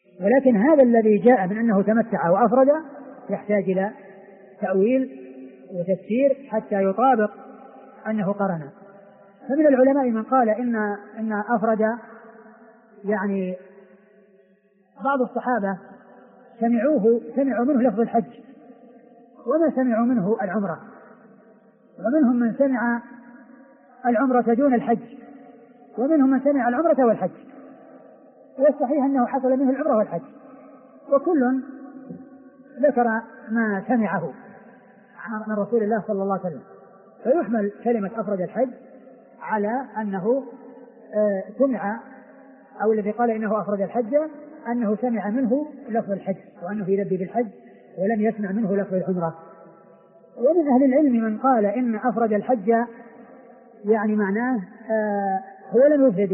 ولكن هذا الذي جاء من أنه تمتع وأفرد يحتاج إلى تأويل وتفسير حتى يطابق أنه قرن. فمن العلماء من قال إن أفرد يعني بعض الصحابة سمعوا منه لفظ الحج وما سمعوا منه العمرة، ومنهم من سمع العمرة دون الحج، ومنهم من سمع العمرة والحج، والصحيح أنه حصل منه العمرة والحج، وكل ذكر ما سمعه من رسول الله صلى الله عليه وسلم. فيحمل كلمة أفرد الحج على أنه سمع، أو الذي قال إنه أفرد الحج أنه سمع منه لفظ الحج وأنه يلبي بالحج ولم يسمع منه لفظ العمرة. ومن أهل العلم من قال إن أفرد الحج يعني معناه هو لم يفرد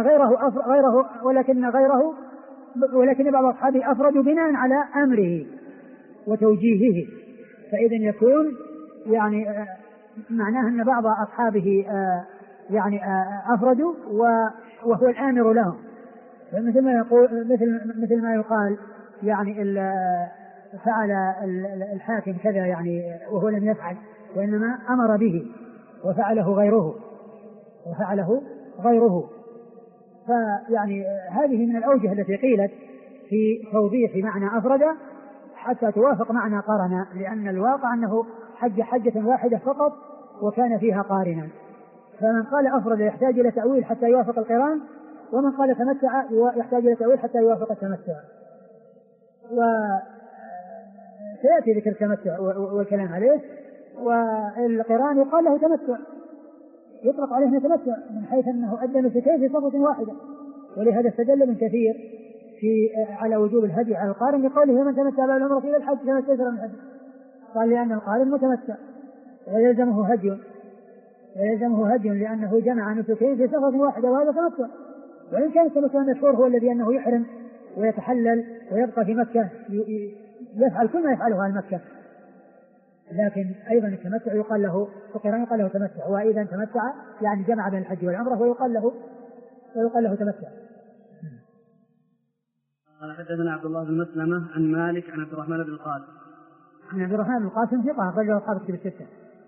ولكن بعض أصحابه أفردوا بناء على أمره وتوجيهه، فإذا يكون يعني معناه أن بعض أصحابه يعني أفردوا وهو الآمر لهم، مثل ما يقال يعني فعل الحاكم كذا يعني وهو لم يفعل، وإنما أمر به وفعله غيره. فيعني هذه من الأوجه التي قيلت في توضيح معنى أفرد حتى توافق معنى قارن، لأن الواقع أنه حج حجة واحدة فقط وكان فيها قارنا. فمن قال أفرد يحتاج إلى تأويل حتى يوافق القران، ومن قال تمتع يحتاج إلى تأويل حتى يوافق التمتع. وسيأتي ذكر التمتع والكلام عليه. والقران يقال له تمتع، يطلق عليه تمتع من حيث أنه أدى نسكين في صفة واحدة، ولهذا استدل من كثير على وجوب الهدي على القارن بقوله من تمتع بالعمرة إلى الحج فما استيسر من الهدي. قال لأن القارن متمتع ويلزمه هدي لأنه جمع نسكين في صفة واحدة، وهذا تمتع. وإن كان التمتع المشهور هو الذي أنه يحرم ويتحلل ويبقى في مكة يفعل كل ما يفعله أهل مكة، لكن أيضا التمتع يقال له القران يقال له تمتع، وإذا تمتع يعني جمع بين الحج والعمرة ويقال له تمتع. قال حدثنا عبد الله بن مسلمة عن مالك عن عبد الرحمن بن القاسم. عن عبد الرحمن بن القاسم ثقة أخرجه أصحاب الكتب الستة.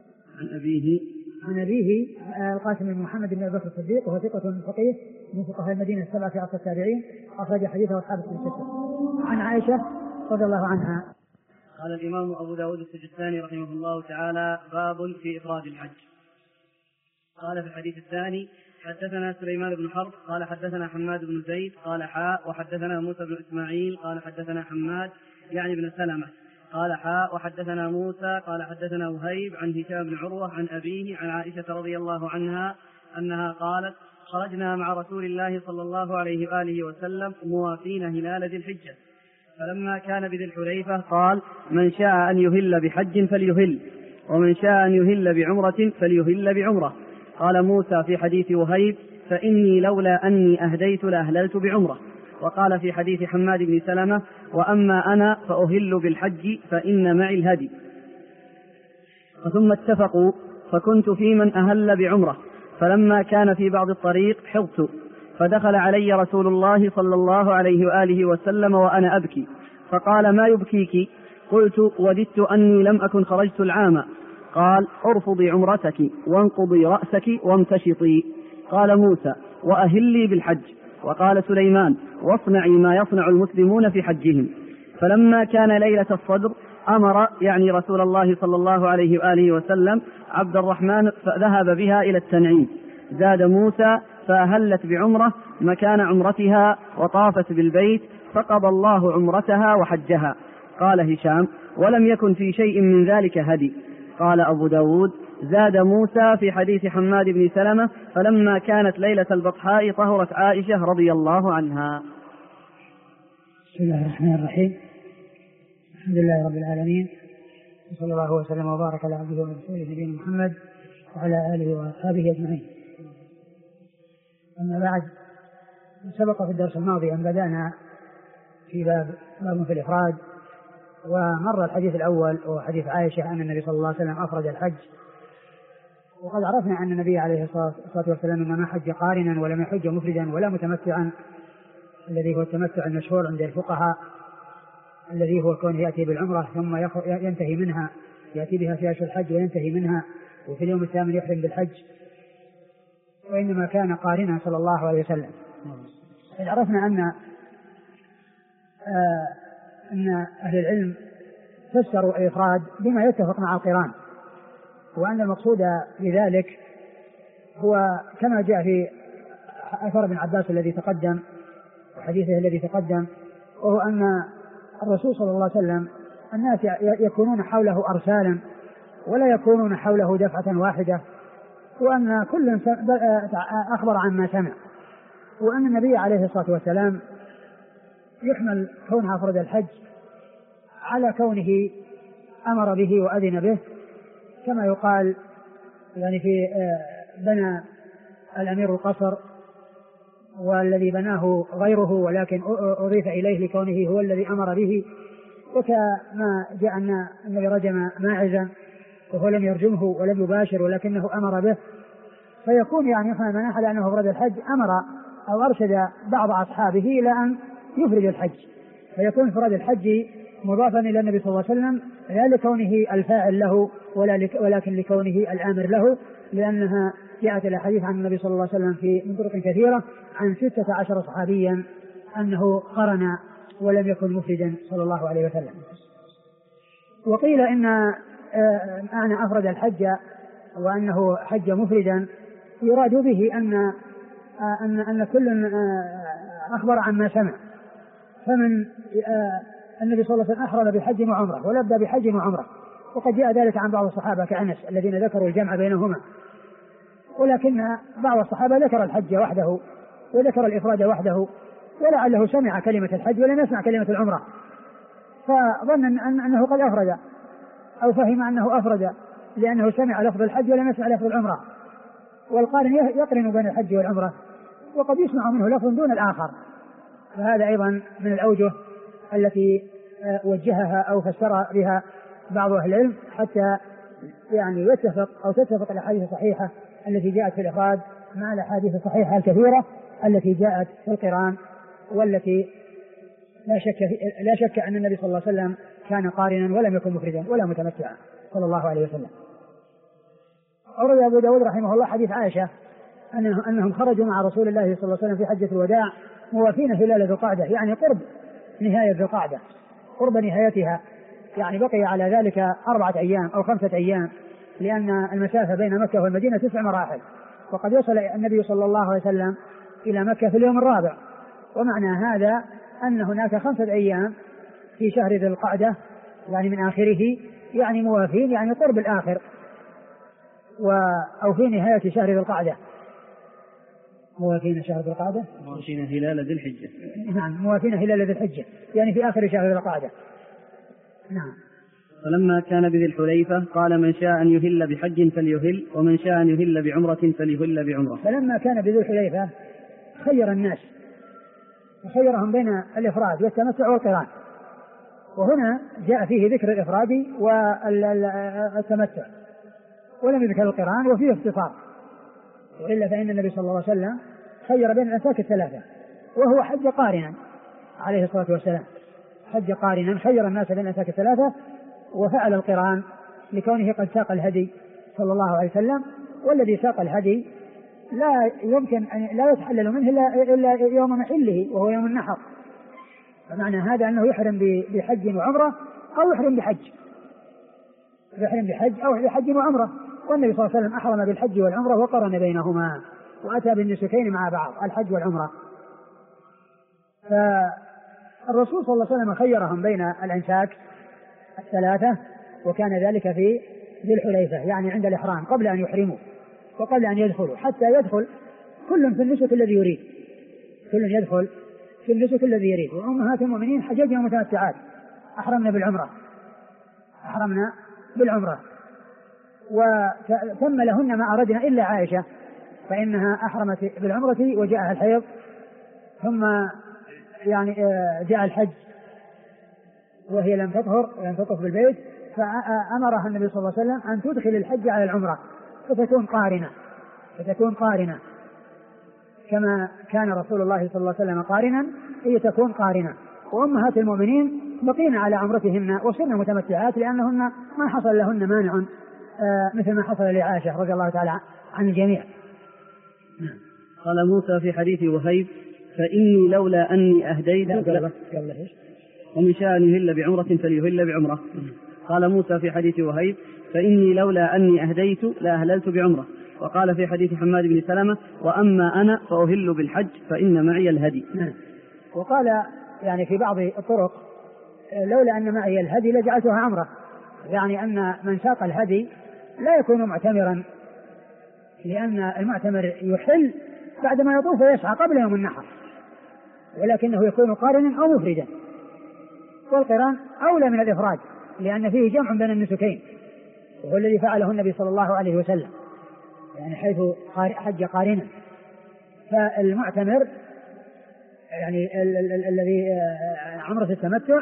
عن أبيه القاسم بن محمد بن أبي بكر الصديق، وهو ثقة فقيه من فقهاء المدينة السبعة في عصر التابعين، أخرج حديثه أصحاب الكتب الستة. عن عائشة رضي الله عنها. قال الإمام أبو داود السجستاني رحمه الله تعالى: باب في إفراد الحج. قال في الحديث الثاني: حدثنا سليمان بن حرب قال حدثنا حماد بن زيد قال حاء وحدثنا موسى بن إسماعيل قال حدثنا حماد يعني بن سلمة قال حاء وحدثنا موسى قال حدثنا وهيب عن هشام بن عروة عن أبيه عن عائشة رضي الله عنها أنها قالت: خرجنا مع رسول الله صلى الله عليه وآله وسلم موافين هلال ذي الحجة، فلما كان بذي الحليفة قال: من شاء أن يهل بحج فليهل، ومن شاء أن يهل بعمرة فليهل بعمرة. قال موسى في حديث وهيب: فإني لولا أني أهديت لأهللت بعمرة. وقال في حديث حماد بن سلمة: وأما أنا فأهل بالحج فإن معي الهدي. ثم اتفقوا، فكنت في من أهل بعمرة، فلما كان في بعض الطريق حضت، فدخل علي رسول الله صلى الله عليه وآله وسلم وأنا أبكي، فقال: ما يبكيك؟ قلت: وددت أني لم أكن خرجت العام. قال: ارفضي عمرتك وانقضي رأسك وامتشطي. قال موسى: وأهلي بالحج. وقال سليمان: واصنعي ما يصنع المسلمون في حجهم. فلما كان ليلة الصدر أمر يعني رسول الله صلى الله عليه وآله وسلم عبد الرحمن فذهب بها إلى التنعيم. زاد موسى فأهلت بعمرة مكان عمرتها وطافت بالبيت، فقضى الله عمرتها وحجها. قال هشام: ولم يكن في شيء من ذلك هدي. قال أبو داود: زاد موسى في حديث حماد بن سلمة: فلما كانت ليلة البطحاء طهرت عائشة رضي الله عنها. بسم الله الرحمن الرحيم. الحمد لله رب العالمين، وصلى الله وسلم وبارك على عبده ورسوله نبينا محمد وعلى آله وأصحابه أجمعين. أما بعد، سبق في الدرس الماضي أن بدأنا في باب في الإفراد، ومر الحديث الأول وحديث عائشة أن النبي صلى الله عليه وسلم أفرد الحج. وقد عرفنا أن النبي عليه الصلاة والسلام إنما حج قارنا ولم يحج مفردا ولا متمتعا، الذي هو التمتع المشهور عند الفقهاء، الذي هو كونه يأتي بالعمرة ثم ينتهي منها، يأتي بها في أشهر الحج وينتهي منها، وفي اليوم الثامن يحرم بالحج، وإنما كان قارنا صلى الله عليه وسلم. إذ عرفنا أن أهل العلم فسروا الإفراد بما يتفق مع القران، وأن المقصود بذلك هو كما جاء في أثر ابن عباس الذي تقدم وحديثه الذي تقدم، وهو أن الرسول صلى الله عليه وسلم الناس يكونون حوله أرسالا ولا يكونون حوله دفعة واحدة، وأن كل أخبر عما سمع، وأن النبي عليه الصلاة والسلام يحمل كونه أفرد الحج على كونه أمر به وأذن به، كما يقال يعني في بنى الأمير القصر والذي بناه غيره ولكن أضيف إليه لكونه هو الذي أمر به، وكما جاء أن النبي رجم ماعزا وهو لم يرجمه ولم يباشر ولكنه أمر به، فيكون يعني يفهم من أحد أنه أفرد الحج أمر أو أرشد بعض أصحابه إلى أن يفرد الحج، فيكون إفراد الحج مضافا إلى النبي صلى الله عليه وسلم لا لكونه الفاعل له ولكن لكونه الآمر له، لأنها جاءت الأحاديث عن النبي صلى الله عليه وسلم في من طرق كثيرة عن 16 صحابيا أنه قرن ولم يكن مفردا صلى الله عليه وسلم. وقيل إن أنا أفرد الحج وأنه حج مفردا يراد به أن كل أخبر عما سمع، فمن النبي صلى الله عليه وسلم أحرم بحج وعمرة ولبى بحج وعمرة، وقد جاء ذلك عن بعض الصحابة كأنس الذين ذكروا الجمع بينهما، ولكن بعض الصحابة ذكر الحج وحده وذكر الإفراد وحده، ولعله سمع كلمة الحج ولم يسمع كلمة العمرة، فظن أنه قد أفرد أو فهم أنه أفرد لأنه سمع لفظ الحج ولم يسمع لفظ العمرة، والقارن يقرن بين الحج والعمرة وقد يسمع منه لفظ دون الآخر، فهذا أيضا من الأوجه التي وجهها أو فسر بها بعض أهل العلم حتى يعني يتفق أو تتفق الأحاديث الصحيحة التي جاءت في الإفراد مع الأحاديث الصحيحة الكثيرة التي جاءت في القران، والتي لا شك أن النبي صلى الله عليه وسلم كان قارنا ولم يكن مفردا ولا متمتعا صلى الله عليه وسلم. أورد أبو داود رحمه الله حديث عائشة أنهم خرجوا مع رسول الله صلى الله عليه وسلم في حجة الوداع موافين هلال ذو القعدة، يعني قرب نهاية ذو القعدة، قرب نهايتها، يعني بقي على ذلك 4 أيام أو 5 أيام، لأن المسافة بين مكة والمدينة 9 مراحل، وقد وصل النبي صلى الله عليه وسلم إلى مكة في اليوم الرابع، ومعنى هذا أن هناك 5 أيام في شهر ذي القعدة يعني من آخره، يعني موافين يعني قرب الآخر أو في نهاية شهر ذي القعدة، موافين شهر ذي القعدة، موافين هلال ذي الحجة، نعم موافين هلال ذي الحجة يعني في آخر شهر ذي القعدة. نعم. فلما كان بذي الحليفة قال من شاء أن يهل بحج فليهل ومن شاء أن يهل بعمرة فليهل بعمرة. فلما كان بذي الحليفة خير الناس وخيرهم بين الإفراد والتمتع والقران، وهنا جاء فيه ذكر الإفراد والتمتع ولم يذكر القران وفيه اختصار، وإلا فإن النبي صلى الله عليه وسلم خير بين الأنساك الثلاثة، وهو حج قارنا عليه الصلاة والسلام، حج قارنا خير الناس بين الأنساك الثلاثة، وفعل القران لكونه قد ساق الهدي صلى الله عليه وسلم، والذي ساق الهدي لا يمكن أن لا يتحلل منه إلا يوم محله وهو يوم النحر، فمعنى هذا أنه يحرم بحج وعمرة أو يحرم بحج أو بحج وعمرة، والنبي صلى الله عليه وسلم أحرم بالحج والعمرة وقرن بينهما وأتى بالنسكين مع بعض الحج والعمرة. فالرسول صلى الله عليه وسلم خيرهم بين الأنساك الثلاثة، وكان ذلك في ذي الحليفة يعني عند الإحرام قبل أن يحرموا وقبل أن يدخلوا، حتى يدخل كل في النسك الذي يريد، كل يدخل في النسك الذي يريد. وأمهات المؤمنين حججنا متمتعات أحرمنا بالعمرة وتم لهن ما أردنا إلا عائشة، فإنها أحرمت بالعمرة وجاءها الحيض، ثم يعني جاء الحج وهي لم تطهر ولم تطف بالبيت، فأمرها النبي صلى الله عليه وسلم أن تدخل الحج على العمرة فتكون قارنة كما كان رسول الله صلى الله عليه وسلم قارنا هي تكون قارنا، وأمهات المؤمنين بقين على عمرتهن وصرن متمتعات لأنهن ما حصل لهن مانع مثل ما حصل لعائشة رضي الله تعالى عن الجميع. قال موسى في حديث وهيب فإني لولا أني أهديت ومن شاء أن يهل بعمرة فليهل بعمرة. قال موسى في حديث وهيب فإني لولا أني أهديت لأهللت بعمرة. وقال في حديث حماد بن سلمة وأما أنا فأهل بالحج فإن معي الهدي. وقال يعني في بعض الطرق لولا أن معي الهدي لجعلتها عمرة، يعني أن من ساق الهدي لا يكون معتمرا، لأن المعتمر يحل بعدما يطوف ويسعى قبل يوم النحر، ولكنه يكون قارنا أو مفردا، والقران أولى من الإفراد لأن فيه جمع بين النسكين، وهو الذي فعله النبي صلى الله عليه وسلم، يعني حيث حج قارنا. فالمعتمر يعني الذي عمرة التمتع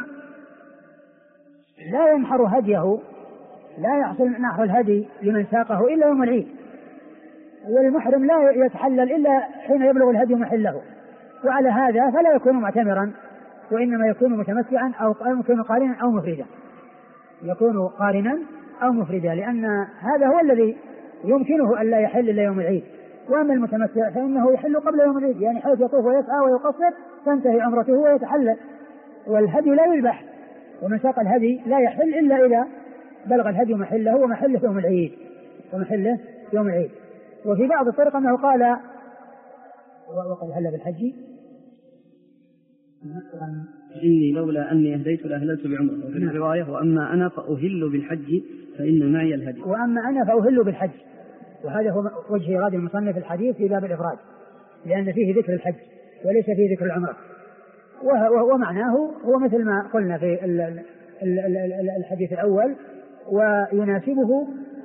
لا ينحر هديه، لا يحصل نحر الهدي لمن ساقه إلا يوم العيد، والمحرم لا يتحلل إلا حين يبلغ الهدي محله، وعلى هذا فلا يكون معتمرا وإنما يكون متمتعا أو يكون قارنا أو مفردا، يكون قارنا أو مفردا، لأن هذا هو الذي يمكنه أن لا يحل إلا يوم العيد. وأما المتمتع فإنه يحل قبل يوم العيد، يعني حيث يطوف ويسعى ويقصر تنتهي عمرته ويتحلل، والهدي لا يذبح، ومن ساق الهدي لا يحل إلا إذا بلغ الهدي محله، ومحله يوم العيد، ومحله يوم العيد. وفي بعض الطرق أنه قال وقد هل بالحج إني لولا أني أهديت لأهللت بعمرة، وفي الرواية وأما أنا فأهل بالحج فإن معي الهدي. وأما أنا فأهل بالحج، وهذا هو وجه إيراد المصنف الحديث في باب الإفراد، لأن فيه ذكر الحج وليس فيه ذكر العمرة، ومعناه هو مثل ما قلنا في الحديث الأول، ويناسبه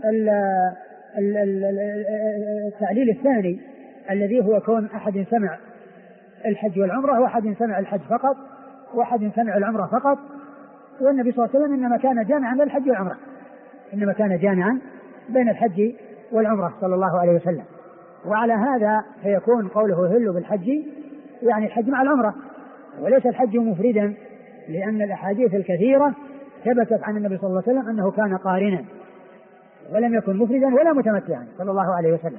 التعليل الثاني الذي هو كون أحد سمع الحج والعمرة وأحد سمع الحج فقط وأحد سمع العمرة فقط، والنبي صلى الله عليه وسلم إنما كان جامعا بين الحج والعمرة، إنما كان جامعا بين الحج والعمرة صلى الله عليه وسلم. وعلى هذا فيكون قوله هل بالحج يعني الحج مع العمرة، وليس الحج مفردا، لأن الأحاديث الكثيرة ثبتت عن النبي صلى الله عليه وسلم أنه كان قارنا ولم يكن مفردا ولا متمتعا صلى الله عليه وسلم.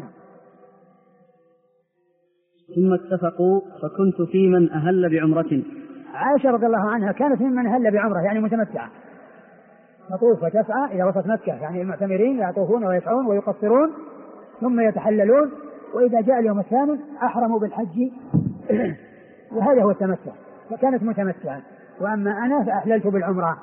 ثم اتفقوا فكنت في من أهل بعمرة. عائشة رضي الله عنها كانت ممن أهل بعمرة يعني متمتعة، تطوف وتسعى إلى وسط مكة، يعني المعتمرين يطوفون ويسعون ويقصرون ثم يتحللون، وإذا جاء اليوم الثامن أحرموا بالحج وهذا هو التمتع، فكانت متمتعة. وأما أنا فأحللت بالعمرة.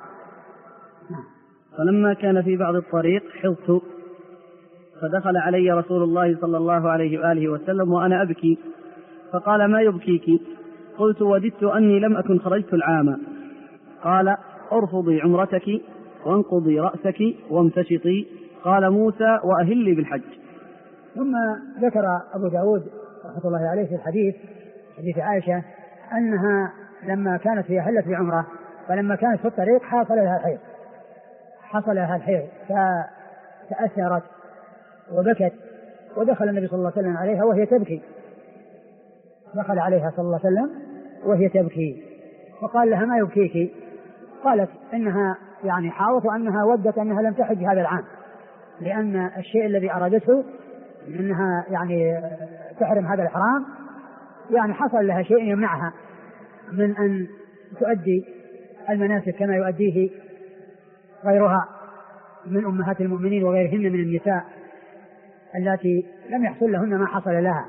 فلما كان في بعض الطريق حظت، فدخل علي رسول الله صلى الله عليه وآله وسلم وأنا أبكي، فقال ما يبكيك؟ قلت وددت أني لم أكن خرجت العام. قال ارفضي عمرتك وانقضي رأسك وامتشطي. قال موسى وأهلي بالحج. ثم ذكر أبو داود رحمة الله عليه في الحديث حديث عائشة أنها لما كانت هي أهلت بعمرة، فلما كانت في الطريق حصل لها الحيض فتأثرت وبكت، ودخل النبي صلى الله عليه وسلم عليها وهي تبكي، دخل عليها صلى الله عليه وسلم وهي تبكي، وقال لها ما يبكيك؟ قالت إنها يعني حاضت، وأنها ودت أنها لم تحج هذا العام، لأن الشيء الذي أرادته أنها يعني تحرم هذا الحرام يعني حصل لها شيء يمنعها من أن تؤدي المناسك كما يؤديه غيرها من أمهات المؤمنين وغيرهن من النساء التي لم يحصل لهن ما حصل لها.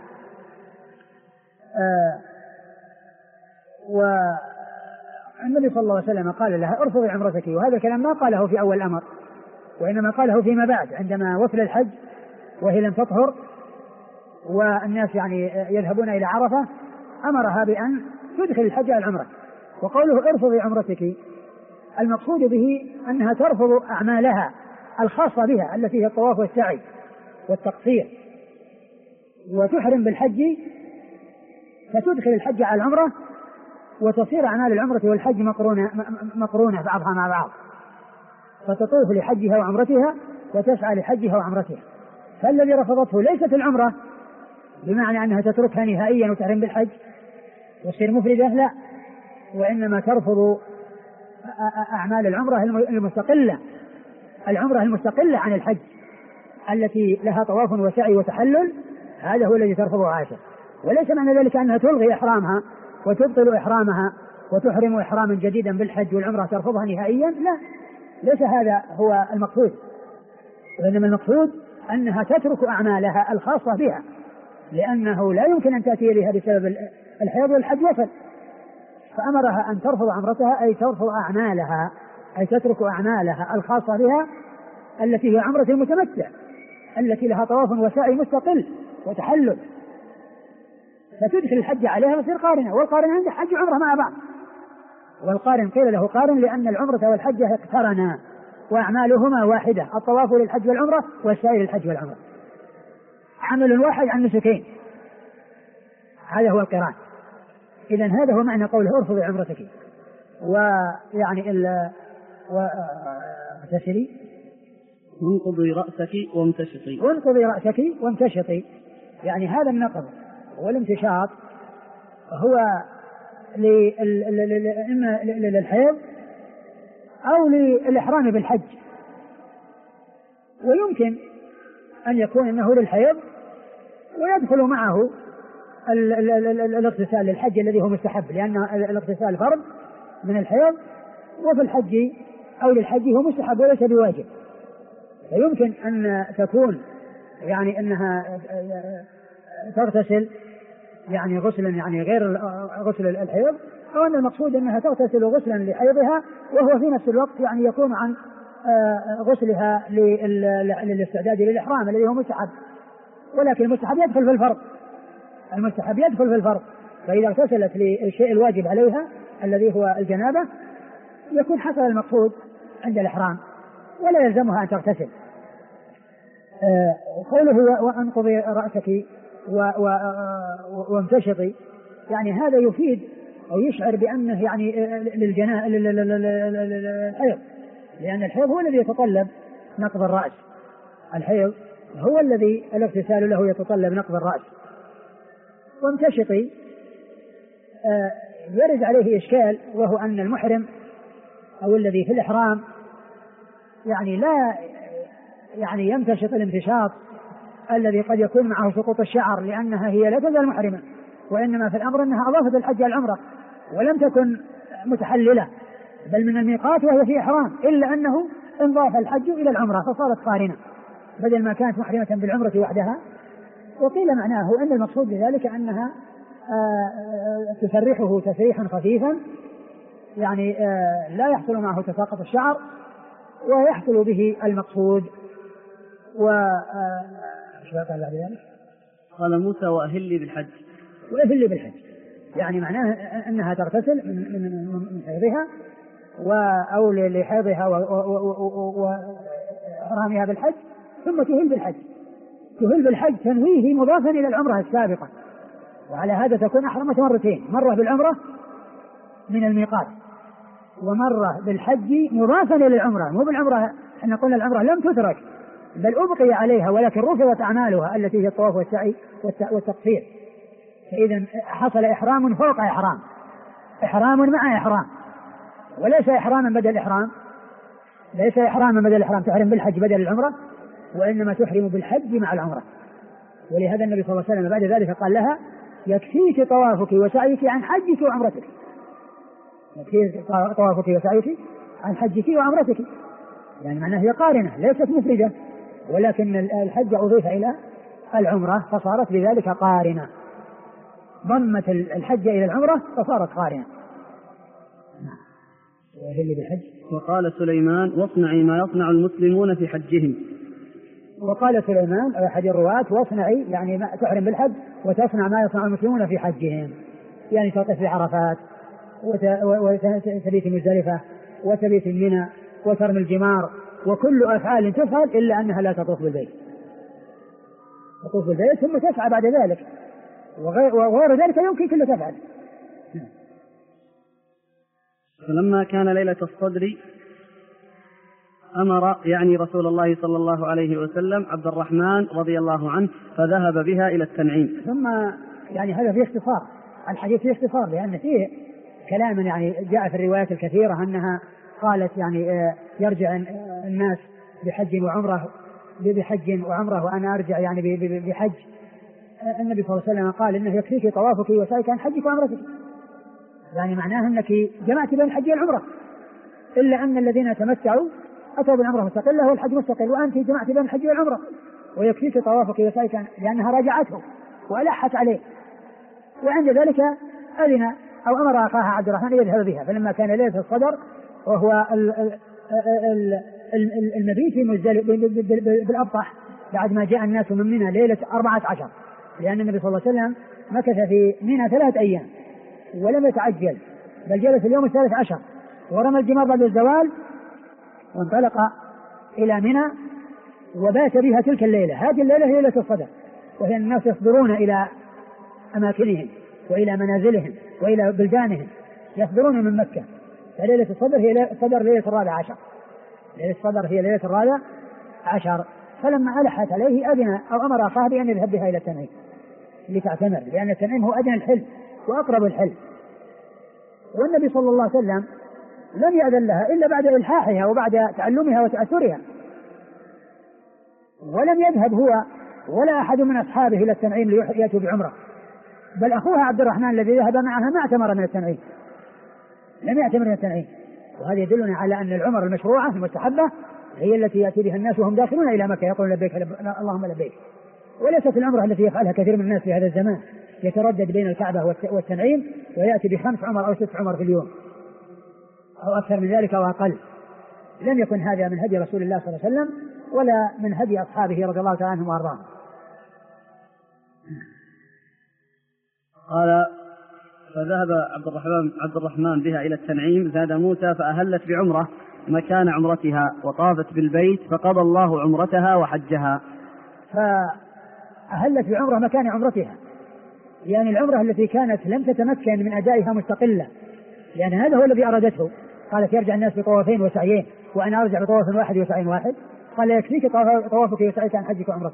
والنبي صلى الله عليه وسلم قال لها ارفضي عمرتك، وهذا الكلام ما قاله في أول الأمر، وإنما قاله فيما بعد عندما وصل الحج وهي لم تطهر والناس يعني يذهبون إلى عرفة، أمرها بأن تدخل الحج على العمرة. وقوله ارفضي عمرتك المقصود به أنها ترفض أعمالها الخاصة بها التي هي الطواف والسعي والتقصير، وتحرم بالحج فتدخل الحج على العمرة، وتصير أعمال العمرة والحج مقرونة بعضها مع بعض، فتطوف لحجها وعمرتها وتسعى لحجها وعمرتها. فالذي رفضته ليست العمرة بمعنى أنها تتركها نهائيا وتحرم بالحج وتصير مفردة، لا، وإنما ترفض أعمال العمرة المستقلة عن الحج التي لها طواف وسعي وتحلل، هذا هو الذي ترفضه عائشة. وليس معنى ذلك أنها تلغي إحرامها وتبطل إحرامها وتحرم إحراما جديدا بالحج والعمرة ترفضها نهائيا، لا، ليس هذا هو المقصود، وإنما المقصود أنها تترك أعمالها الخاصة بها، لأنه لا يمكن أن تأتي إليها بسبب الحيض والحج وصل، فأمرها أن ترفض عمرتها، أي ترفض أعمالها، أي تترك أعمالها الخاصة بها التي هي عمرة المتمتع التي لها طواف وسعي مستقل وتحلل، فتدخل الحج عليها وتصير قارنة، والقارن عنده حج وعمرة مع بعض، والقارن قيل له قارن لأن العمرة والحج اقترنا وأعمالهما واحدة، الطواف للحج والعمرة والسعي للحج والعمرة، عمل واحد عن نسكين، هذا هو القران. إذن هذا هو معنى قوله ارفضي عمرتك، ويعني اغتسلي وانقضي رأسك وامتشطي، وانقضي رأسك وامتشطي، يعني هذا النقض والامتشاط هو إما للحيض أو للإحرام بالحج، ويمكن أن يكون أنه للحيض ويدخل معه الاغتسال للحج الذي هو مستحب، لأن الاغتسال فرض من الحيض، وفي الحج أو للحج هو مستحب وليس بواجب، فيمكن أن تكون يعني أنها تغتسل يعني غسلا يعني غير غسل الحيض، أو أن المقصود أنها تغتسل غسلا لحيضها وهو في نفس الوقت يعني يكون عن غسلها للاستعداد للإحرام الذي هو مستحب، ولكن المستحب يدخل في الفرض، المستحب يدخل في الفرض، فإذا اغتسلت للشيء الواجب عليها الذي هو الجنابة يكون حصل المقصود عند الإحرام ولا يلزمها أن تغتسل. قوله وأنقضي رأسك وامتشطي، يعني هذا يفيد أو يشعر بأنه يعني للحيض، لأن الحيض هو الذي يتطلب نقض الرأس، الحيض هو الذي الاغتسال له يتطلب نقض الرأس. وامتشطي يرد عليه إشكال، وهو أن المحرم أو الذي في الإحرام يعني لا يعني يمتشط الامتشاط الذي قد يكون معه سقوط الشعر، لأنها هي لا تزال محرمة، وإنما في الأمر أنها أضافت الحج العمرة ولم تكن متحللة بل من الميقات وهي في إحرام، إلا أنه انضاف الحج إلى العمرة فصارت قارنة بدل ما كانت محرمة بالعمرة وحدها. وقيل معناه أن المقصود بذلك أنها تسرحه تسريحا خفيفا، يعني لا يحصل معه تساقط الشعر ويحصل به المقصود. قال موسى وأهلي بالحج، وأهلي بالحج يعني معناه أنها تغتسل من حيضها أو لحيضها وإحرامها بالحج ثم تهل بالحج. تهل بالحج تنويه مضافا إلى العمرة السابقة، وعلى هذا تكون أحرمت مرتين، مرة بالعمرة من الميقات ومرة بالحج مضافا إلى العمرة، مو بالعمرة احنا قلنا العمرة لم تترك بل أبقي عليها ولكن رفضت أعمالها التي هي الطواف والسعي والتقصير، فإذا حصل إحرام فوق إحرام، إحرام مع إحرام، وليس إحراما بدل إحرام، ليس إحراما بدل إحرام تحرم بالحج بدل العمرة، وإنما تحرم بالحج مع العمرة. ولهذا النبي صلى الله عليه وسلم بعد ذلك قال لها يكفيك طوافك وسعيك عن حجك وعمرتك، يكفيك طوافك وسعيك عن حجك وعمرتك، يعني معناه هي قارنة ليست مفردة، ولكن الحج أضيف إلى العمرة فصارت بذلك قارنة، ضمت الحج إلى العمرة فصارت قارنة. وقال سليمان واصنعي ما يصنع المسلمون في حجهم. وقال سليمان أحد الرواة واصنعي يعني ما تحرم بالحج وتصنع ما يصنع المسلمون في حجهم، يعني تقف في عرفات وتبيت مزدلفة وتبيت منى وترمي الجمار وكل أفعال تفعل إلا أنها لا تطوف بالبيت، تطوف بالبيت ثم تسعى بعد ذلك، وغير ذلك يمكن كله تفعل. فلما كان ليلة الصدر أمر يعني رسول الله صلى الله عليه وسلم عبد الرحمن رضي الله عنه فذهب بها إلى التنعيم. ثم يعني هذا فيه اختصار، الحديث فيه اختصار لأن فيه كلام يعني جاء في الروايات الكثيرة أنها قالت يعني يرجع الناس بحج وعمرة وأنا أرجع يعني بحج. النبي صلى الله عليه وسلم قال إنه يكفيك طوافك وسعيك عن حجك وعمرتك، يعني معناه أنك جمعت بين الحج والعمرة، إلا أن الذين تمتعوا أتوا بالعمرة مستقلة والحج مستقل، وأنت جمعت بين الحج والعمرة ويكفيك طوافك وسعيك لأنها راجعته وألحت عليه. وعند ذلك أذن أو أمر أخاها عبد الرحمن يذهب بها، فلما كان ليلة الصدر وهو المبيت بالأبطح بعد ما جاء الناس من منى ليلة 14، لأن النبي صلى الله عليه وسلم مكث في منى 3 أيام ولم يتعجل، بل جلس اليوم 13 ورمى الجمار بعد الزوال وانطلق إلى منى وبات بها تلك الليلة. هذه الليلة هي ليلة الصدر، وهي الناس يصدرون إلى أماكنهم وإلى منازلهم وإلى بلدانهم، يصدرون من مكة. فليلة الصدر هي ليلة 14، ليلة الصدر هي ليلة 14. فلما ألحت عليه أذن أو أمر أخاه بأن يذهب بها إلى التنعيم لتعتمر، لأن التنعيم هو أدنى الحل وأقرب الحل، والنبي صلى الله عليه وسلم لم يأذن لها إلا بعد إلحاحها وبعد تعلمها وتأثرها، ولم يذهب هو ولا أحد من أصحابه إلى التنعيم ليأتوا بعمرة، بل أخوها عبد الرحمن الذي ذهب معها ما اعتمر من التنعيم، لم يعتمر من التنعيم. وهذا يدلنا على أن العمر المشروعة المستحبة هي التي يأتي بها الناس وهم داخلون إلى مكة يقولون لبيك اللهم لبيك، وليست العمرة التي يفعلها كثير من الناس في هذا الزمان، يتردد بين الكعبة والتنعيم ويأتي ب5 عمر أو 6 عمر في اليوم أو أكثر من ذلك أو أقل. لم يكن هذا من هدي رسول الله صلى الله عليه وسلم ولا من هدي أصحابه رضي الله تعالى عنهم وأرضاهم. قال فذهب عبد الرحمن بها إلى التنعيم، زاد موسى فأهلت بعمرة مكان عمرتها وطافت بالبيت فقضى الله عمرتها وحجها. فأهلت بعمرة مكان عمرتها، يعني العمرة التي كانت لم تتمكن من أدائها مستقلة، لأن هذا هو الذي أرادته. قالت يرجع الناس بطوافين وسعيين وأنا أرجع بطواف واحد وسعي واحد، قال يكفيك طوافك وسعيك عن حجك وعمرتك.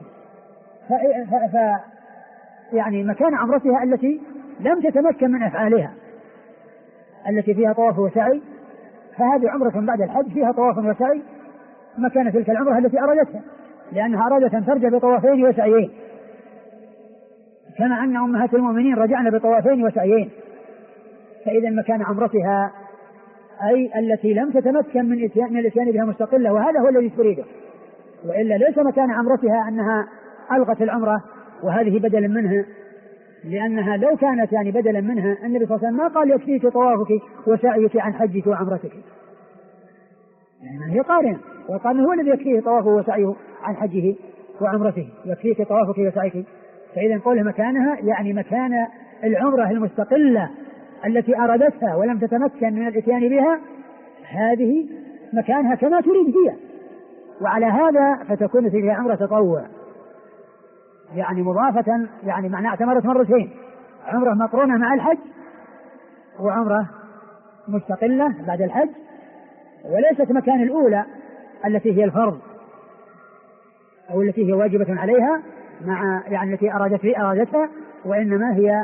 يعني مكان عمرتها التي لم تتمكن من أفعالها التي فيها طواف وسعي، فهذه عمرة بعد الحج فيها طواف وسعي مكان تلك العمرة التي أرادتها، لأنها أرادت أن ترجع بطوافين وسعيين، كما أن أمهات المؤمنين رجعن بطوافين وسعيين. فإذا مكان عمرتها أي التي لم تتمكن من الإتيان بها مستقلة، وهذا هو الذي تريده، وإلا ليس مكان عمرتها أنها ألغت العمرة وهذه بدلا منها، لأنها لو كانت يعني بدلا منها النبي صلى الله عليه وسلم ما قال يكفيك طوافك وسعيك عن حجك وعمرتك، يعني هي قارنة، وقال هو الذي يكفيه طوافه وسعيه عن حجه وعمرته، يكفيك طوافك وسعيك. فإذا قوله مكانها يعني مكان العمرة المستقلة التي أرادتها ولم تتمكن من الإتيان بها، هذه مكانها كما تريد هي، وعلى هذا فتكون فيها عمرة تطوع، يعني مضافة، يعني معنى اعتمرت مرتين، عمرة مقرونة مع الحج وعمرة مستقلة بعد الحج، وليست مكان الأولى التي هي الفرض أو التي هي واجبة عليها مع يعني التي أرادتها، وإنما هي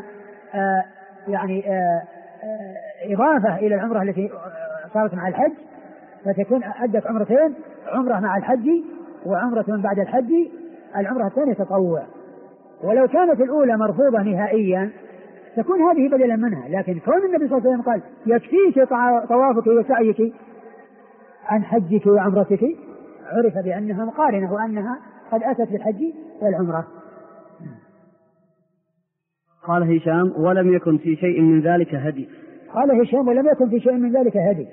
إضافة إلى العمرة التي صارت مع الحج، فتكون أدت عمرتين، عمرة مع الحج وعمرة بعد الحج، العمرة الثانية تطوع. ولو كانت الأولى مرفوضة نهائيا تكون هذه بدلا منها، لكن كون النبي صلى الله عليه وسلم قال يكفيك طوافك وسعيك عن حجك وعمرتك، عرف بأنها مقارنة وأنها قد أتت بالحج والعمرة. قال هشام ولم يكن في شيء من ذلك هدي. قال هشام ولم يكن في شيء من ذلك هدي،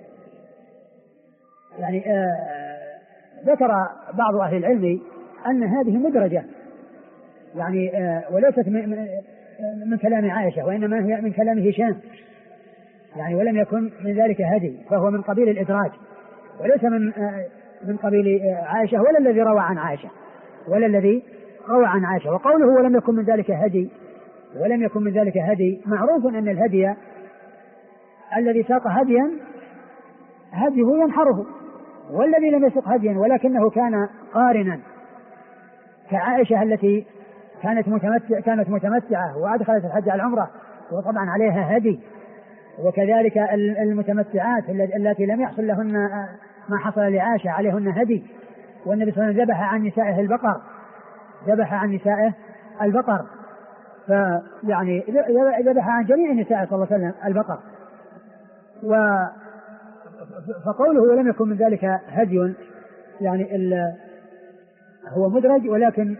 يعني ذكر بعض أهل العلم أن هذه مدرجة، يعني وليست من كلام عائشة وإنما هي من كلام هشام، يعني ولم يكن من ذلك هدي، فهو من قبيل الإدراج وليس من قبيل عائشة ولا الذي روى عن عائشة. وقوله ولم يكن من ذلك هدي معروف أن الهدي الذي ساق هديه ينحره والذي لم يسق هديا ولكنه كان قارنا كعائشة التي كانت متمتعة وأدخلت الحج على العمرة وطبعا عليها هدي، وكذلك المتمتعات التي لم يحصل لهن ما حصل لعائشة عليهن هدي، والنبي صلى الله عليه وسلم ذبح عن نسائه البقر، ذبح عن نسائه البقر، فيعني ذبح عن جميع نسائه صلى الله عليه وسلم البقر. فقوله ولم يكن من ذلك هدي يعني هو مدرج، ولكن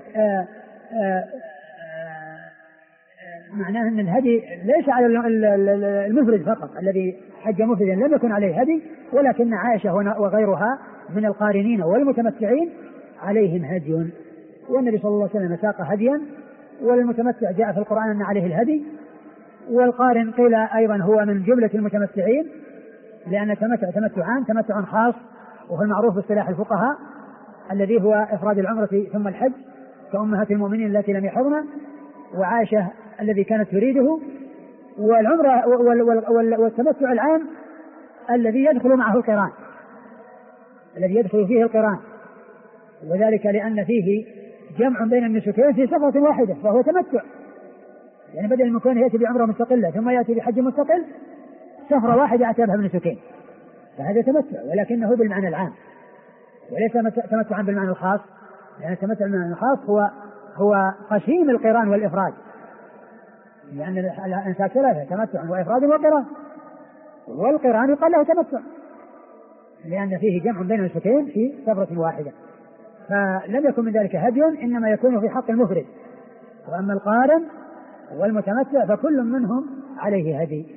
معناه أن الهدي ليس على المفرد فقط الذي حج مفردا لم يكن عليه هدي، ولكن عائشة وغيرها من القارنين والمتمتعين عليهم هدي، والنبي صلى الله عليه وسلم ساق هديا، والمتمتع جاء في القرآن أن عليه الهدي، والقارن قيل أيضا هو من جملة المتمتعين، لأن التمتع تمتعان، تمتع خاص وهو المعروف باصطلاح الفقهاء الذي هو إفراد العمرة ثم الحج كأمهات المؤمنين التي لم يحضن، وعائشة الذي كانت تريده، والعمرة والتمتع العام الذي يدخل معه القران، الذي يدخل فيه القران، وذلك لأن فيه جمع بين النسكين في سفرة واحدة فهو تمتع، يعني بدل من كونه يأتي بعمرة مستقلة ثم يأتي بحج مستقل سفرة واحدة أتى بها بنسكين، فهذا تمتع ولكنه بالمعنى العام وليس تمتعا بالمعنى الخاص، لأن التمتع بالمعنى الخاص هو قسيم القران والإفراد، لأن الأنساك ثلاثة: تمتع وإفراد وقران، والقران يقال له تمتع لأن فيه جمع بين النسكين في سفرة واحدة، فلم يكن من ذلك هدي، إنما يكون في حق المفرد. وأما القارن والمتمتع فكل منهم عليه هدي.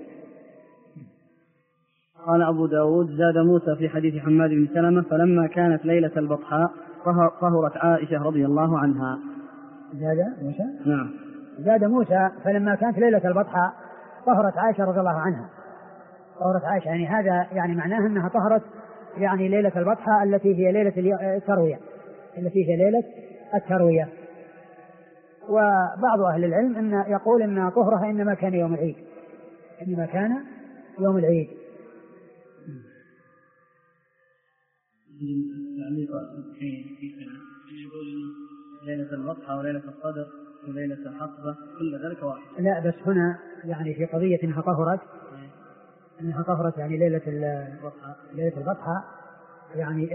قال أبو داود: زاد موسى في حديث حماد بن سلمة: فلما كانت ليلة البطحاء طهرت عائشة رضي الله عنها. زاد موسى؟ نعم. زاد موسى فلما كانت ليلة البطحاء طهرت عائشة رضي الله عنها. طهرت عائشة يعني هذا يعني معناه أنها طهرت يعني ليلة البطحاء التي هي ليلة التروية، التي هي ليلة التروية. وبعض أهل العلم أن يقول أن طهرها إنما كان يوم العيد، إنما كان يوم العيد. يقول ليلة البطحة وليلة القدر وليلة الحصبة كل ذلك واحد. لا بس هنا يعني في قضية إنها طهرت يعني ليلة البطحة يعني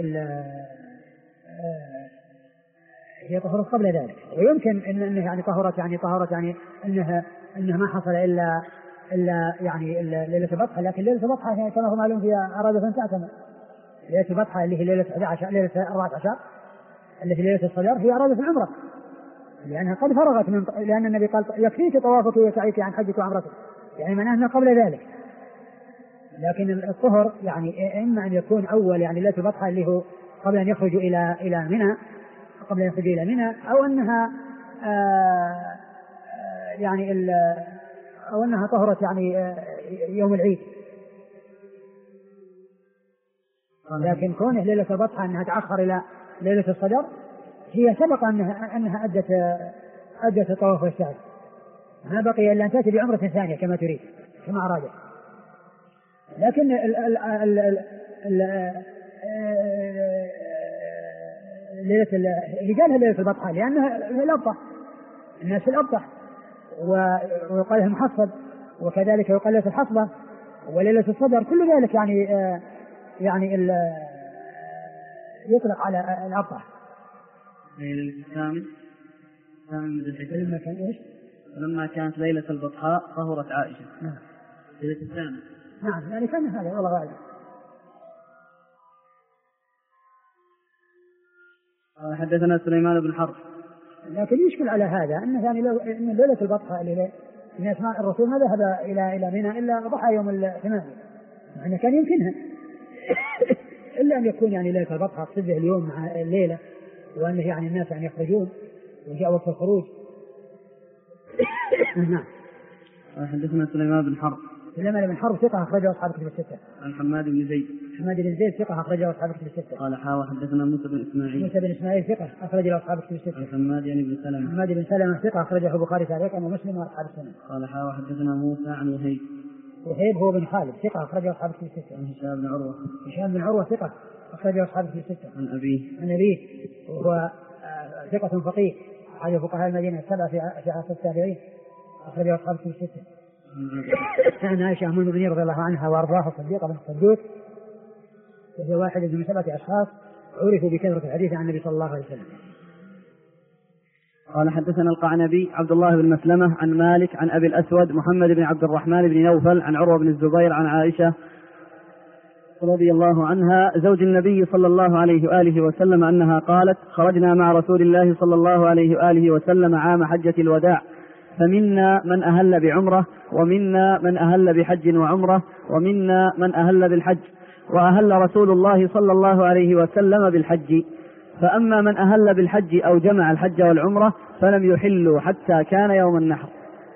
هي طهرت قبل ذلك، ويمكن إنها يعني طهرت يعني إنها ما حصل إلا يعني ليلة البطحة، لكن ليلة البطحة كما هو معلوم فيها أرادة تعتمد. ليلة البطحة اللي هي ليلة 11 ليلة 14 التي ليلة الصدر هي أرادة العمرة، لأنها قد فرغت لأن النبي قال: يكفيك طوافك وسعيك عن حجك وعمرتك، يعني معناه قبل ذلك. لكن الطهر يعني إما أن يكون أول يعني ليلة البطحة اللي هو قبل أن يخرجوا إلى منى، أو أنها أو أنها طهرت يعني يوم العيد. لكن كونه ليلة البطحة أنها تأخر إلى ليلة الصدر هي سبق أنها أدت الطواف والسعي، ما بقي إلا أن تأتي بعمرة ثانية كما تريد كما أرادت. لكن لجالها ليلة البطحة لأنها الأبطح، الناس الأبطح، ويقال لها المحصب، وكذلك يقال لها الحصبة وليلة الصدر، كل ذلك يعني يطلق على الأبطح. لما كانت ليلة البطحاء طهرت عائشة. نعم. ليلة الثامن. نعم يعني كان هذا والله غالب. حدثنا سليمان بن حرب. لكن يشكل على هذا أنه يعني إن ليلة البطحاء اللي أسماء الرسول ما ذهب إلى منى إلا ضحى يوم الثمانية، مع أنه كان يمكنها إلا أن يكون يعني ليلة البطحاء تصبح اليوم مع الليلة، وأنه يعني الناس يعني يخرجون وجاء وقت الخروج. نعم. حدثنا سليمان بن حرب. سليمان بن حرب ثقة أخرجه أصحاب الكتب الستة. عن حماد بن زيد. حماد بن زيد ثقة أخرجه أصحاب الكتب الستة. قال حدثنا موسى بن إسماعيل. موسى بن إسماعيل ثقة أخرجه أصحاب الكتب الستة. عن حماد بن سلمة. حماد بن سلمة ثقة أخرجه البخاري تعليقا ومسلم وأصحاب السنة. قال حدثنا موسى عن وهيب. وهيب هو بن خالد ثقة أخرجه أصحاب الكتب الستة. عن هشام بن عروة. هشام بن عروة ثقة أخرجه أصحاب الكتب الستة. عن أبيه وهو ثقة فقيه أحد فقهاء المدينة السبعة في عصر التابعين. أخرجه أصحاب الكتب الستة. عن عائشة أم المؤمنين رضي الله عنها وأرضاها الصديقة بنت الصديق، وهي واحد من 7 أشخاص عرفوا بكثرة الحديث عن النبي صلى الله عليه وسلم. قال حدثنا القعنبي عبد الله بن مسلمة عن مالك عن أبي الأسود محمد بن عبد الرحمن بن نوفل عن عروة بن الزبير عن عائشة رضي الله عنها زوج النبي صلى الله عليه وآله وسلم أنها قالت: خرجنا مع رسول الله صلى الله عليه وآله وسلم عام حجة الوداع، فمنا من أهل بعمرة، ومنا من أهل بحج وعمرة، ومنا من أهل بالحج، وأهل رسول الله صلى الله عليه وسلم بالحج. فأما من أهل بالحج أو جمع الحج والعمرة فلم يحلوا حتى كان يوم النحر.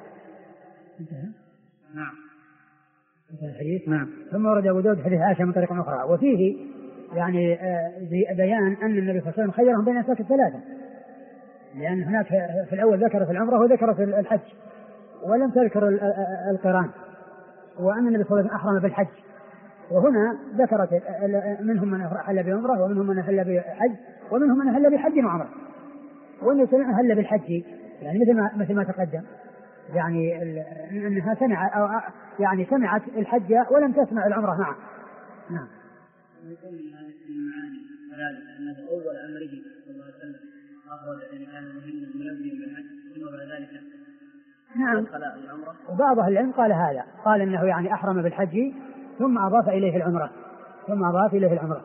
نعم. ثم ورد أبو داود حديث عائشة من طريق أخرى، وفيه يعني بيان أن النبي صلى الله عليه وسلم خيرهم بين الأنساك الثلاثة، لأن هناك في الأول ذكر في العمرة وذكر في الحج ولم تذكر القران، وأن النبي صلى الله عليه وسلم أحرم بالحج، وهنا ذكرت منهم من أهل بعمرة ومنهم من أهل بحج ومنهم من أهل بحج وعمرة، وأن السلام أهل بالحج يعني مثل ما تقدم، يعني أنها سمعت الحج ولم تسمع العمرة معه. نعم. ويكون من هذه المعاني أنه أول أمره صلى الله عليه وسلم أخرج أن كان مهما ملزم بالحج ثم بعد ذلك دخل العمرة. وبعض أهل العلم قال هذا، قال أنه يعني أحرم بالحج ثم أضاف إليه العمرة.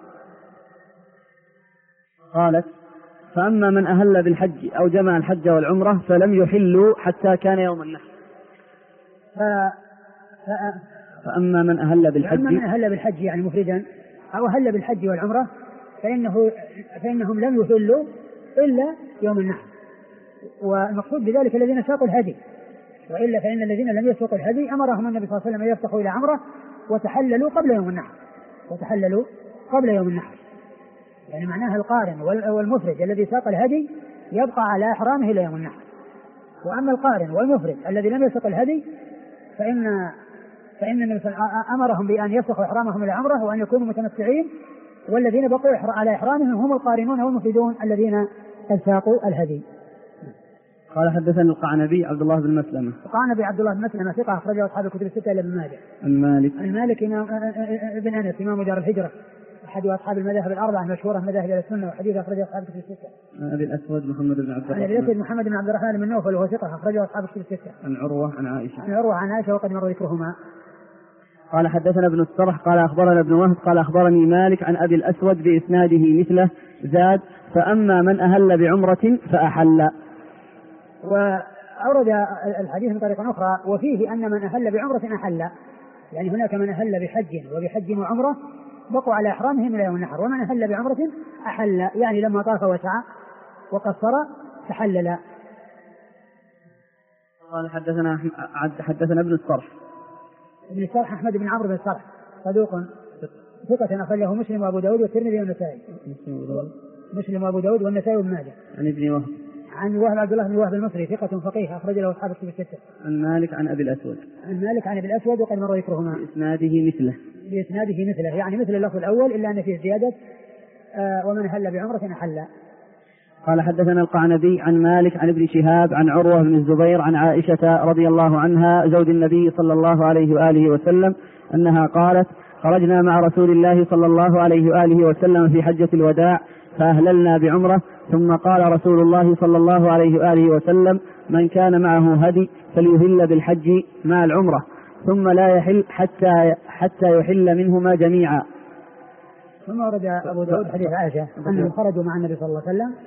قالت: فأما من أهل بالحج أو جمع الحج والعمرة فلم يحلوا حتى كان يوم النحر. فأما من أهل بالحج يعني مفردا أو أهل بالحج والعمرة فإنهم لم يحلوا إلا يوم النحر، والمقصود بذلك الذين ساقوا الهدي، وإلا فإن الذين لم يسوقوا الهدي أمرهم النبي صلى الله عليه وسلم أن يفتحوا إلى عمرة وتحللوا قبل يوم النحر. يعني معناها القارن والمفرد الذي ساق الهدي يبقى على إحرامه إلى يوم النحر، وأما القارن والمفرد الذي لم يسق الهدي فإن النبي صلى الله عليه وسلم أمرهم بأن يفسخوا إحرامهم إلى عمرة وأن يكونوا متمتعين، والذين بقوا على إحرامهم هم القارنون والمفردون الذين ساقوا الهدي. قال حدثنا القعنبي عبد الله بن مسلمة. القعنبي عبد الله بن مسلمة ثقة أخرجه أصحاب الكتب الستة إلا ابن ماجه. عن مالك بن أنس إمام دار الهجرة أحد أصحاب المذاهب الأربعة المشهورة مذاهب السنة، وحديث أخرجه أصحاب الكتب الستة. أبي الأسود محمد بن عبد الرحمن. أبي الأسود محمد بن عبد الرحمن بن نوفل وهو ثقة أخرجه أصحاب الكتب الستة. عن عروة عن عائشة وقد مر ذكرهما. قال حدثنا ابن السرح قال أخبرنا ابن وهب قال أخبرني مالك عن أبي الأسود بإسناده مثله زاد: فأما من أهل بعمرة فأحل. وأورد الحديث من طريقة أخرى وفيه أن من أهل بعمرة أحل، يعني هناك من أهل بحج وعمرة بقوا على إحرامهم إلى يوم النحر، ومن أهل بعمرة أحل، يعني لما طاف وسعى وقصر تحلل. قال حدثنا ابن السرح أحمد بن عمرو بن السرح صدوق ثقة أخرجه مسلم وأبو داود والترمذي والنسائي. مسلم وأبو داود والنسائي وابن ماجه. عن ابن وهب عن وهب عبد الله بن وهب المصري ثقة فقيه أخرج له أصحاب الكتب الستة. عن مالك عن أبي الأسود وقد مر ذكرهما. بإسناده مثله يعني مثل اللفظ الأول إلا أن فيه زيادة ومن أهل بعمرة أحل. قال حدثنا القعنبي عن مالك عن ابن شهاب عن عروة بن الزبير عن عائشة رضي الله عنها زوج النبي صلى الله عليه وآله وسلم أنها قالت: خرجنا مع رسول الله صلى الله عليه وآله وسلم في حجة الوداع فأهللنا بعمرة، ثم قال رسول الله صلى الله عليه وآله وسلم: من كان معه هدي فليهل بالحج مع العمرة، ثم لا يحل حتى يحل منهما جميعا. ثم ورد أبو داود حديث عائشة أنهم خرجوا مع النبي صلى الله عليه وسلم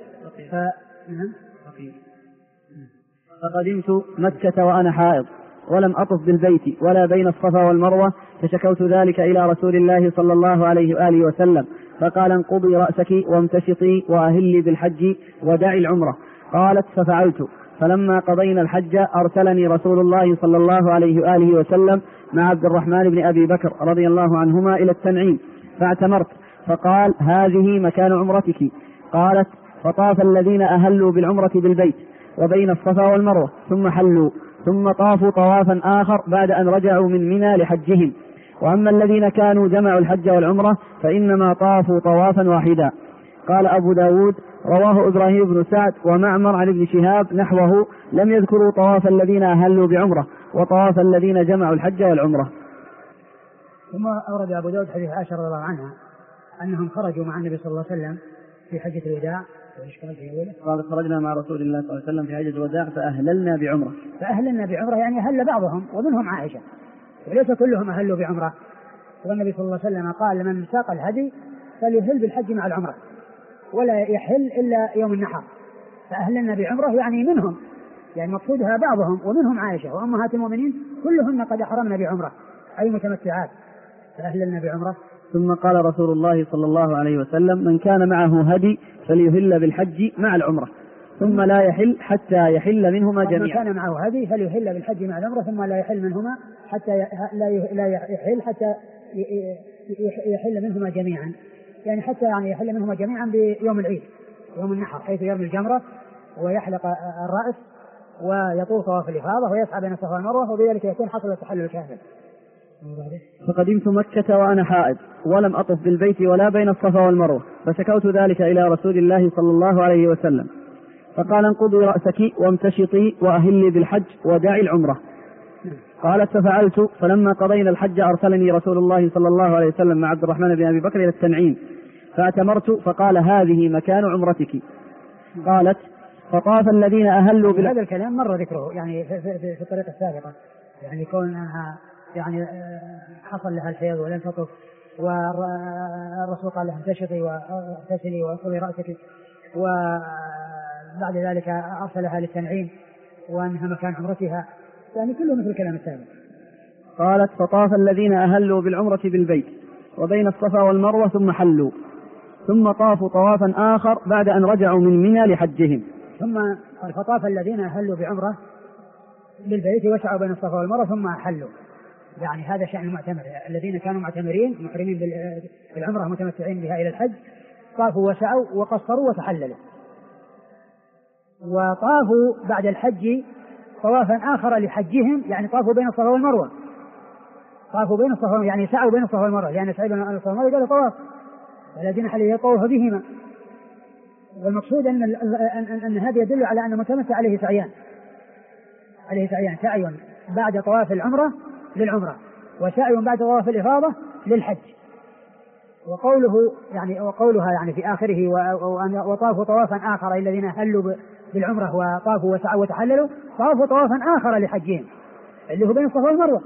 فقدمت مكة وأنا حائض ولم أطف بالبيت ولا بين الصفا والمروة، فشكوت ذلك إلى رسول الله صلى الله عليه وآله وسلم، فقال: انقضي رأسك وامتشطي وأهلي بالحج ودعي العمرة. قالت: ففعلت، فلما قضينا الحج أرسلني رسول الله صلى الله عليه وآله وسلم مع عبد الرحمن بن أبي بكر رضي الله عنهما إلى التنعيم، فاعتمرت، فقال: هذه مكان عمرتك. قالت: فطاف الذين أهلوا بالعمرة بالبيت وبين الصفا والمروة ثم حلوا، ثم طافوا طوافا آخر بعد أن رجعوا من منى لحجهم، وأما الذين كانوا جمعوا الحج والعمرة فإنما طافوا طوافا واحدا. قال أبو داود رواه إبراهيم بن سعد ومعمر عن ابن شهاب نحوه لم يذكروا طواف الذين أهلوا بعمرة وطواف الذين جمعوا الحج والعمرة. ثم أورد أبو داود حديث عائشة رضي الله عنها أنهم خرجوا مع النبي صلى الله عليه وسلم في حجة الوداع. قال خرجنا مع رسول الله صلى الله عليه وسلم في حجة الوداع فأهللنا بعمرة. فأهللنا بعمرة يعني أهل بعضهم ومنهم عائشة وليس كلهم أهلوا بعمرة. والنبي صلى الله عليه وسلم قال لمن ساق الهدي فليهل بالحج مع العمرة ولا يحل إلا يوم النحر. فأهلنا بعمرة يعني منهم، يعني مقصودها بعضهم ومنهم عائشة وأمهات المؤمنين كلهن قد أحرمنا بعمرة أي متمتعات. فأهلنا بعمرة. ثم قال رسول الله صلى الله عليه وسلم من كان معه هدي فليهل بالحج مع العمرة ثم لا يحل حتى يحل منهما جميعا. من كان معه هدي فليهل بالحج مع العمرة ثم لا يحل منهما حتى لا يحل حتى يحل منهما جميعا، يعني حتى يعني يحل منهما جميعا بيوم العيد يوم النحر حيث يرمي الجمرة ويحلق الرأس ويطوف طواف الإفاضة ويسعى بين الصفا والمروة وبذلك يكون حصل التحلل الكامل. فقدمت مكة وأنا حائض ولم أطف بالبيت ولا بين الصفا والمروة فشكوت ذلك إلى رسول الله صلى الله عليه وسلم فقال انقضي رأسك وامتشطي وأهلي بالحج ودعي العمرة. قالت ففعلت فلما قضينا الحج أرسلني رسول الله صلى الله عليه وسلم مع عبد الرحمن بن أبي بكر إلى التنعيم فأتمرت فقال هذه مكان عمرتك. قالت فطاف الذين أهلوا هذا الكلام مر ذكره يعني في الطريقة السابقة، يعني كونها يعني حصل لها الحيض ولم تطف والرسول قال لها امتشطي واغتسلي وانقضي رأسك وبعد ذلك أرسلها للتنعيم وأنها مكان عمرتها، يعني كله مثل الكلام السابق. قالت فطاف الذين أهلوا بالعمرة بالبيت وبين الصفا والمروة ثم حلوا ثم طافوا طوافا آخر بعد أن رجعوا من منى لحجهم. ثم فطاف الذين أهلوا بعمرة بالبيت وسعوا بين الصفا والمروة ثم حلوا، يعني هذا شأن المعتمر. الذين كانوا معتمرين محرمين بالعمرة متمتعين بها إلى الحج طافوا وسعوا وقصروا وتحللوا. وطافوا بعد الحج طوافا آخر لحجهم، يعني طافوا بين الصفا والمروة، طافوا بين الصفا يعني سعوا بين الصفا والمروة لأن سعي بين الصفا والمروة قالوا طواف الذين حل يطوف بهما. والمقصود أن هذا يدل على أن المتمتع عليه سعيان، سعي بعد طواف العمرة للعمرة وسعي بعد طواف الإفاضة للحج. وقولها يعني في آخره وطافوا طوافا آخر الذين أهلوا بالعمرة وطافوا وسعوا وتحللوا طافوا طوافا آخر لحجهم اللي هو بين الصفا والمروة،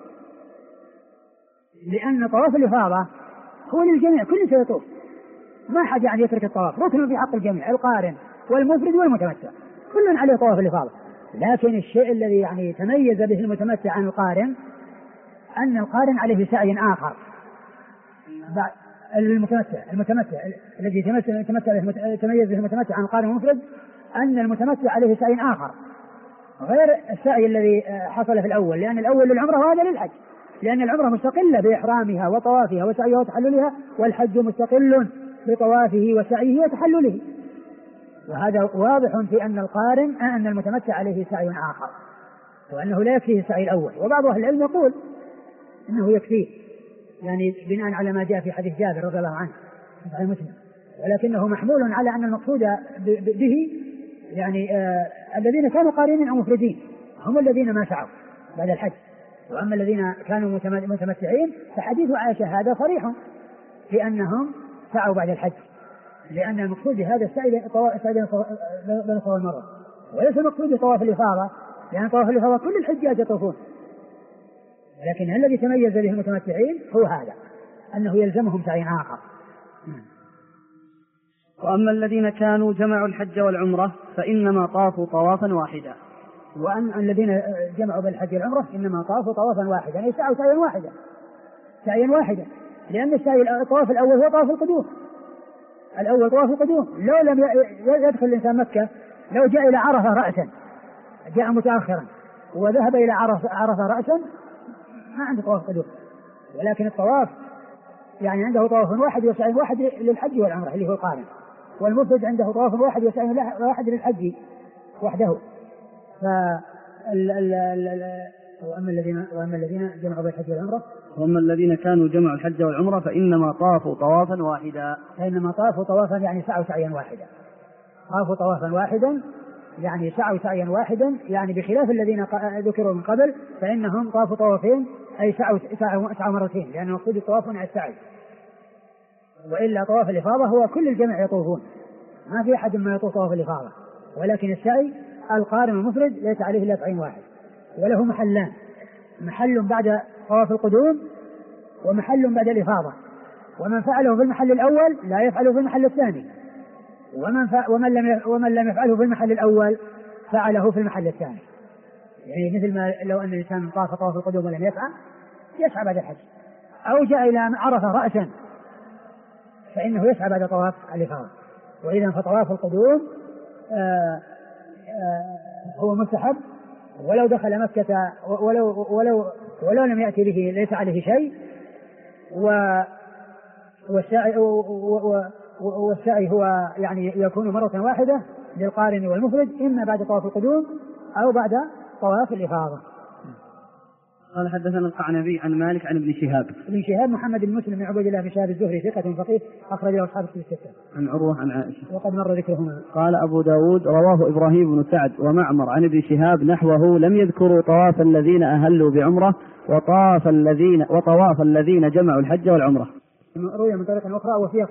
لأن طواف الإفاضة هو للجميع كل شيء يطوف، ما حد يعني يترك الطواف، ركن في حق الجميع القارن والمفرد والمتمتع كل عليه طواف الإفاضة. لكن الشيء الذي يعني تميز به المتمتع عن القارن أن القارن عليه سعي آخر. المتمتع الذي تميز به المتمتع عن القارن والمفرد أن المتمتع عليه سعي آخر غير السعي الذي حصل في الأول، لأن الأول للعمرة وهذا للحج، لأن العمرة مستقلة بإحرامها وطوافها وسعيها وتحللها، والحج مستقل بطوافه وسعيه وتحلله. وهذا واضح في أن المتمتع عليه سعي آخر وأنه لا يكفيه السعي الأول. وبعض أهل العلم يقول إنه يكفيه، يعني بناء على ما جاء في حديث جابر رضي الله عنه في صحيح مسلم، ولكنه محمول على أن المقصود به يعني الذين كانوا قارنين أو مفردين هم الذين ما سعوا بعد الحج. وأما الذين كانوا متمتعين فحديث عائشة هذا صريح في أنهم سعوا بعد الحج، لأن المقصود بهذا السعي بين الصفا والمروة، وليس المقصود بطواف الإفاضة، لأن طواف الإفاضة كل الحجاج يطوفون، لكن الذي تميز به المتمتعين هو هذا أنه يلزمهم سعي آخر. وأما الذين كانوا جمعوا الحج والعمرة فإنما طافوا طوافا واحدا. وأن الذين جمعوا بالحج والعمرة إنما طافوا طوافا واحدا، يعني سعوا سعيا واحدا، لأن الطواف الأول هو طواف القدوم، الأول طواف القدوم. لو لم يدخل الإنسان مكة، لو جاء إلى عرفة رأسا، جاء متأخرا وذهب إلى عرفة رأسا ما عنده طواف قدوم، ولكن الطواف يعني عنده طواف واحد وسعي واحد للحج والعمرة اللي هو القارن، والمفرد عنده طواف واحد وسعي واحد للحج وحده. وأما الذين جمعوا بين الحج والعمرة وأما الذين كانوا جمعوا الحج والعمرة فإنما طافوا طوافا واحدا. فإنما طافوا طوافا يعني سعوا سعيا واحدا. طافوا طوافا واحدا يعني سعوا سعيا واحدا، يعني بخلاف الذين ذكروا من قبل فإنهم طافوا طوافين أي سعوا مرتين، لأن المقصود الطواف عن السعي. وإلا طواف الإفاضة هو كل الجمع يطوفون، ما في أحد ما يطوف طواف الإفاضة، ولكن السعي القارن المفرد ليس عليه إلا سعي واحد، وله محلان، محل بعد طواف القدوم ومحل بعد الإفاضة، ومن فعله في المحل الأول لا يفعله في المحل الثاني، ومن لم يفعله في المحل الأول فعله في المحل الثاني. يعني مثل ما لو أن الإنسان طاف طواف القدوم ولم يسعى بعد الحج، أو جاء إلى عرفة رأسا فإنه يسعى بعد طواف الإفاضة. وإذا فطواف القدوم هو مستحب، ولو دخل مكة ولو لم يأتي به ليس عليه شيء. والسعي هو يعني يكون مرة واحدة للقارن والمفرد، إما بعد طواف القدوم أو بعد طواف الإفاضة. قال حدثنا القعنبي عن مالك عن ابن شهاب محمد بن مسلم بن عبيد الله بن شهاب الزهري ثقة فقيه أخرج له أصحاب الكتب الستة. عن عروة عن عائشة وقد مر ذكرهما. قال أبو داود رواه إبراهيم بن سعد ومعمر عن ابن شهاب نحوه، لم يذكروا طواف الذين أهلوا بعمرة وطواف الذين جمعوا الحج والعمرة. روي من طريق أخرى وفيه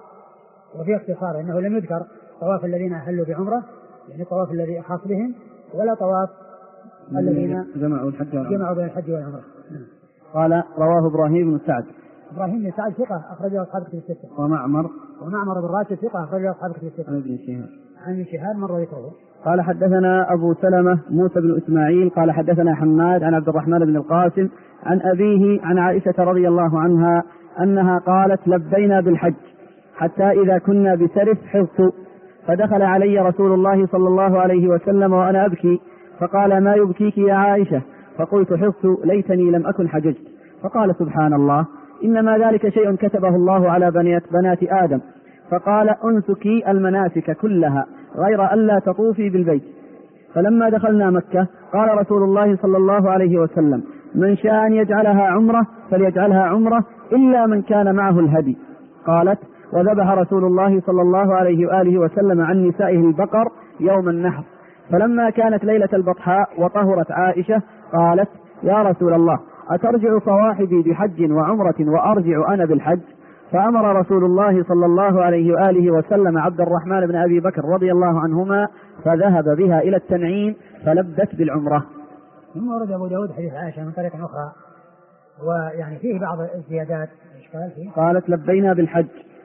اختصار أنه لم يذكر طواف الذين أهلوا بعمرة، يعني الطواف الذي خاص بهم، ولا طواف الذين جمعوا بين الحج والعمرة. قال رواه إبراهيم بن سعد ثقة أخرجه أصحاب الكتب الستة. ومعمر بن راشد ثقة أخرجه أصحاب الكتب الستة. عن ابن شهاب مر ذكره. قال حدثنا أبو سلمة موسى بن إسماعيل قال حدثنا حماد عن عبد الرحمن بن القاسم عن أبيه عن عائشة رضي الله عنها أنها قالت: لبينا بالحج حتى إذا كنا بسرف حفت، فدخل علي رسول الله صلى الله عليه وسلم وأنا أبكي، فقال: ما يبكيك يا عائشة؟ فقلت: حفت ليتني لم أكن حججت. فقال: سبحان الله، إنما ذلك شيء كتبه الله على بنات آدم. فقال: أنسكي المناسك كلها غير ألا تطوفي بالبيت. فلما دخلنا مكة قال رسول الله صلى الله عليه وسلم: من شاء أن يجعلها عمرة فليجعلها عمرة إلا من كان معه الهدي. قالت: وذبح رسول الله صلى الله عليه وآله وسلم عن نسائه البقر يوم النحر. فلما كانت ليلة البطحاء وطهرت عائشة قالت: يا رسول الله، أترجع صواحبي بحج وعمرة وأرجع أنا بالحج؟ فأمر رسول الله صلى الله عليه وآله وسلم عبد الرحمن بن أبي بكر رضي الله عنهما فذهب بها إلى التنعيم فلبت بالعمرة. ثم ورد أبو داود حديث عائشة من طريق أخرى، ويعني فيه بعض الزيادات. قالت: لبينا بالحج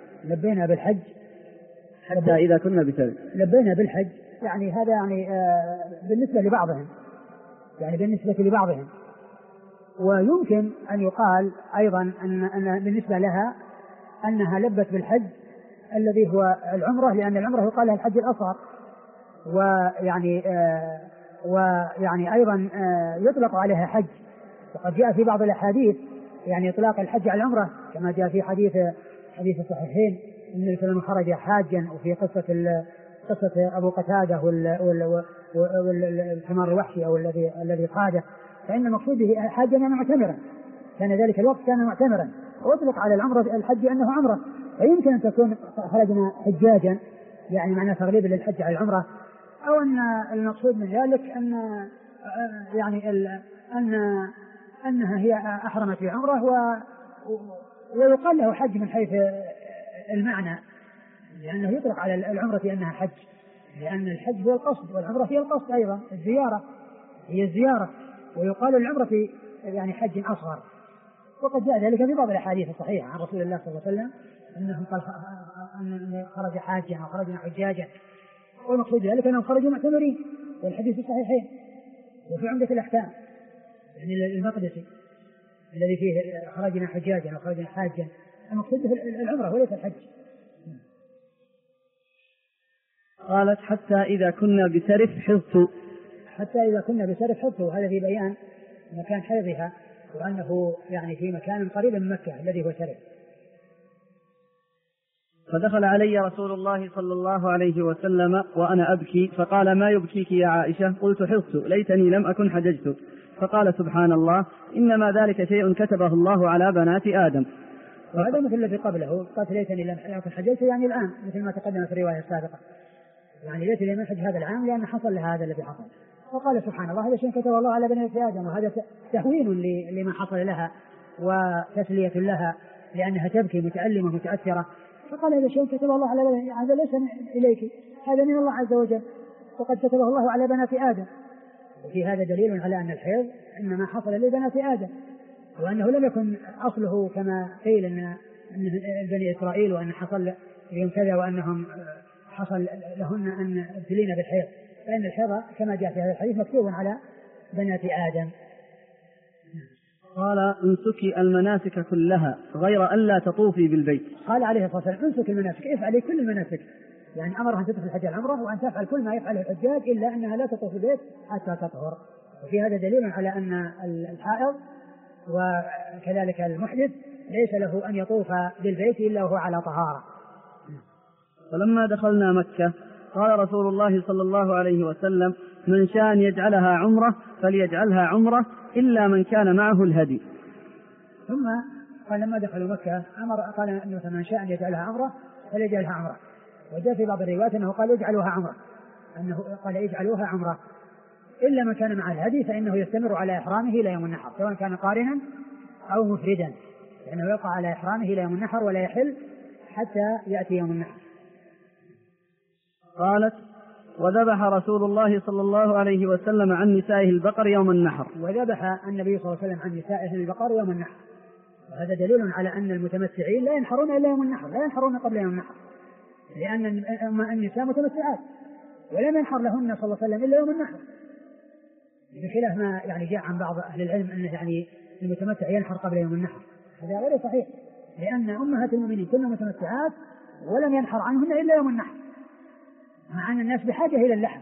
حتى إذا كنا بسرف. لبينا بالحج، يعني هذا يعني بالنسبة لبعضهم، ويمكن أن يقال أيضا أن بالنسبة لها أنها لبت بالحج الذي هو العمرة، لأن العمرة يقال لها الحج الأصغر، ويعني أيضا يطلق عليها حج. وقد جاء في بعض الأحاديث يعني إطلاق الحج على العمرة، كما جاء في حديث الصحيحين أن النبي صلى الله عليه وسلم خرج حاجا، وفي قصة أبو قتادة والحمار الوحشي أو الذي قاده، فإن المقصود به حاجا يعني معتمرا، كان ذلك الوقت كان معتمرا، وأطلق على العمرة الحج أنه عمرة، فيمكن أن تكون خرجنا حجاجا يعني معنى تغليب للحج على العمرة، أو أن المقصود من ذلك أنها هي أحرمت بعمرة ويقال له حج من حيث المعنى، لأنه يطلق على العمرة أنها حج، لأن الحج هو القصد والعمرة هي القصد أيضا، هي الزيارة، ويقال العمرة يعني حج أصغر. وقد جاء ذلك في بعض الأحاديث الصحيحة عن رسول الله صلى الله عليه وسلم أنه قال أن خرج حاجا أو خرجنا حجاجا، والمقصود ذلك أنهم خرجوا معتمرين، والحديث الصحيحين وفي عمدة الأحكام يعني المقدسي الذي فيه خرجنا حجاجا أو خرجنا حاجا، المقصود به العمرة وليس الحج. قالت: حتى إذا كنا بسرف حفظت، وهذا في بيان مكان حيضها، وأنه يعني في مكان قريب من مكة الذي هو سرف. فدخل علي رسول الله صلى الله عليه وسلم وأنا أبكي، فقال: ما يبكيك يا عائشة؟ قلت: حفظت ليتني لم أكن حججت. فقال سبحان الله إنما ذلك شيء كتبه الله على بنات آدم. وهذا مثل الذي قبله قالت ليتني لم حجيت يعني الآن مثل ما تقدم في الرواية السابقة يعني ليتني لم حج هذا العام لأن حصل لها هذا الذي حصل. وقال سبحان الله هذا شيء كتبه الله على بنات آدم وهذا تهوين لما حصل لها وتسلية لها لأنها تبكي متألمة متأثرة. فقال هذا شيء كتبه الله على بنات هذا ليس إليك هذا من الله عز وجل وقد كتبه الله على بنات آدم. وفي هذا دليل على أن الحيض إنما حصل لبنات آدم وأنه لم يكن أصله كما قيل أن بني إسرائيل وأن حصل يوم كذا وأنهم حصل لهن أن ابتلين بالحيض فإن الحيض كما جاء في هذا الحديث مكتوب على بنات آدم. قال انسكي المناسك كلها غير أن لا تطوفي بالبيت. قال عليه الصلاة والسلام انسك المناسك افعلي كل المناسك يعني أمرها أن تدخل الحج العمرة وأن تفعل كل ما يفعله الحجاج إلا أنها لا تطوف البيت حتى تطهر. وفي هذا دليل على أن الحائض وكذلك المحدث ليس له أن يطوف بالبيت إلا وهو على طهارة. فلما دخلنا مكة قال رسول الله صلى الله عليه وسلم من شاء أن يجعلها عمرة فليجعلها عمرة إلا من كان معه الهدي. ثم قال لما دخلوا مكة قال أنه من شاء أن يجعلها عمرة فليجعلها عمرة. وجاء في بعض الروايات أنه قال يجعلوها عمرة أنه قال يجعلوها عمرة إلا من كان مع الهدي فإنه يستمر على إحرامه إلى يوم النحر سواء كان قارنا أو مفردا لأنه يقع على إحرامه إلى يوم النحر ولا يحل حتى يأتي يوم النحر. قالت وذبح رسول الله صلى الله عليه وسلم عن نسائه البقر يوم النحر. وذبح النبي صلى الله عليه وسلم عن نسائه البقر يوم النحر. وهذا دليل على أن المتمتعين لا ينحرون إلا يوم النحر لا ينحرون قبل يوم النحر لأن النساء متمتعات ولم ينحر لهن صلى الله عليه وسلم إلا يوم النحر بخلاف ما يعني جاء عن بعض أهل العلم أنه يعني المتمتع ينحر قبل يوم النحر. هذا غير صحيح لأن أمهات المؤمنين كلهم متمتعات ولم ينحر عنهن إلا يوم النحر مع أن الناس بحاجة إلى اللحم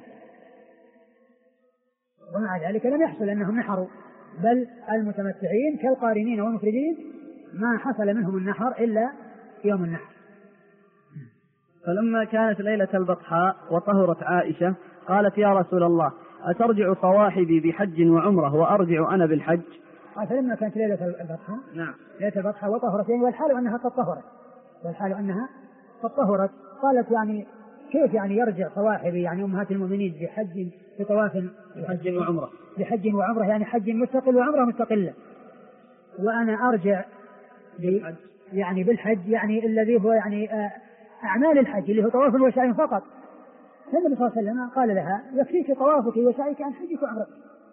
ومع ذلك لم يحصل أنهم نحروا بل المتمتعين كالقارنين والمفردين ما حصل منهم النحر إلا يوم النحر. فلما كانت ليلة البطحاء وطهرت عائشة قالت يا رسول الله أترجع صواحبي بحج وعمرة وأرجع أنا بالحج؟ فلما كانت ليلة البطحاء نعم ليلة البطحاء وطهرت والحال أنها قد طهرت قالت يعني كيف يعني يرجع صواحبي يعني أمهات المؤمنين بحج بطواف بحج وعمرة يعني حج مستقل وعمرة مستقلة وأنا أرجع يعني بالحج يعني الذي هو يعني أعمال الحج اللي هو طواف وسعي فقط. فالنبي صلى الله عليه وسلم قال لها يكفيك طوافك وسعيك عن حجك وعمرتك.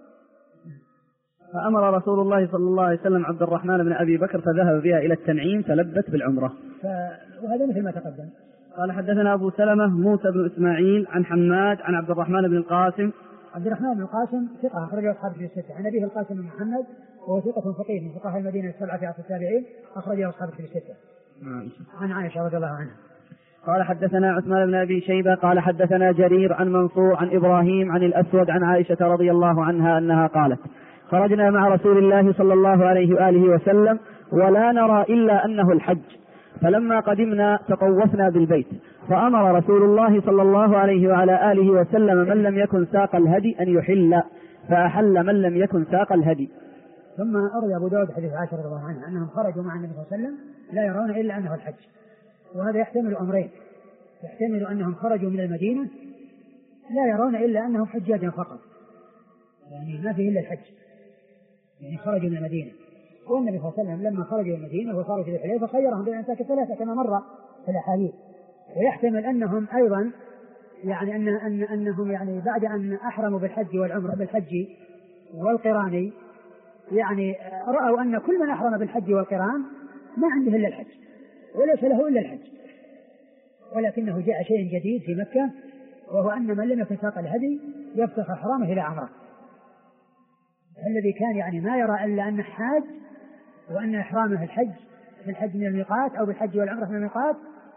فأمر رسول الله صلى الله عليه وسلم عبد الرحمن بن أبي بكر فذهب بها إلى التنعيم فلبت بالعمرة. وهذا مثل ما تقدم. قال حدثنا أبو سلمة موسى بن إسماعيل عن حماد عن عبد الرحمن بن القاسم. عبد الرحمن بن القاسم ثقة أخرجه أصحاب في الستة عن أبيه القاسم بن محمد وهو ثقة فقيه من فقهاء المدينة السبعة في عصر التابعين أخرجه أصحاب في الستة. عن عائشة رضي الله عنها. قال حدثنا عثمان بن أبي شيبة قال حدثنا جرير عن منصور عن إبراهيم عن الأسود عن عائشة رضي الله عنها أنها قالت خرجنا مع رسول الله صلى الله عليه وآله وسلم ولا نرى إلا أنه الحج فلما قدمنا تطوفنا بالبيت فأمر رسول الله صلى الله عليه وعلى آله وسلم من لم يكن ساق الهدي أن يحل فأحل من لم يكن ساق الهدي. ثم أروي أبو داود حديث عائشة رضي الله عنها أنهم خرجوا مع النبي صلى الله عليه وسلم لا يرون إلا أنه الحج. وهذا يحتمل أمرين يحتمل أنهم خرجوا من المدينة لا يرون إلا أنهم حجاج فقط يعني ما فيه إلا الحج يعني خرجوا من المدينة. والنبي صلى الله عليه وسلم لما خرجوا من المدينة وصاروا في الحليفة خيرهم بين أمساك الثلاثة كما مر في الأحاديث. ويحتمل أنهم أيضا يعني أنهم يعني بعد أن أحرموا بالحج والعمرة بالحج والقران يعني رأوا أن كل من أحرم بالحج والقران ما عنده إلا الحج وليس له إلا الحج ولكنه جاء شيء جديد في مكة وهو أن من لم يكن ساق الهدي يفسخ إحرامه إلى عمره. الذي كان يعني ما يرى إلا أن حاج وأن إحرامه الحج بالحج من الميقات أو بالحج والعمرة من الميقات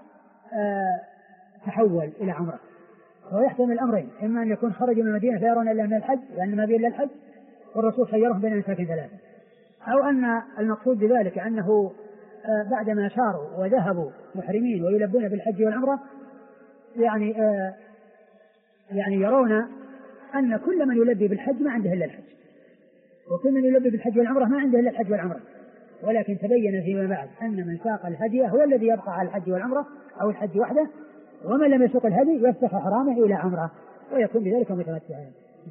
تحول إلى عمرة. ويحتمل الأمرين إما أن يكون خرجوا من المدينة لا يرون إلا من الحج لأن ما بين إلا الحج والرسول خيرهم بين أمساك ثلاثة أو أن المقصود بذلك أنه بعدما ساروا وذهبوا محرمين ويلبون بالحج والعمرة يعني يرون أن كل من يلبي بالحج ما عنده إلا الحج وكل من يلبي بالحج والعمرة ما عنده إلا الحج والعمرة، ولكن تبين فيما بعد أن من ساق الهدي هو الذي يبقى على الحج والعمرة أو الحج وحده، ومن لم يسوق الهدي يفسخ حرامه إلى عمرة ويكون بذلك متمتعا.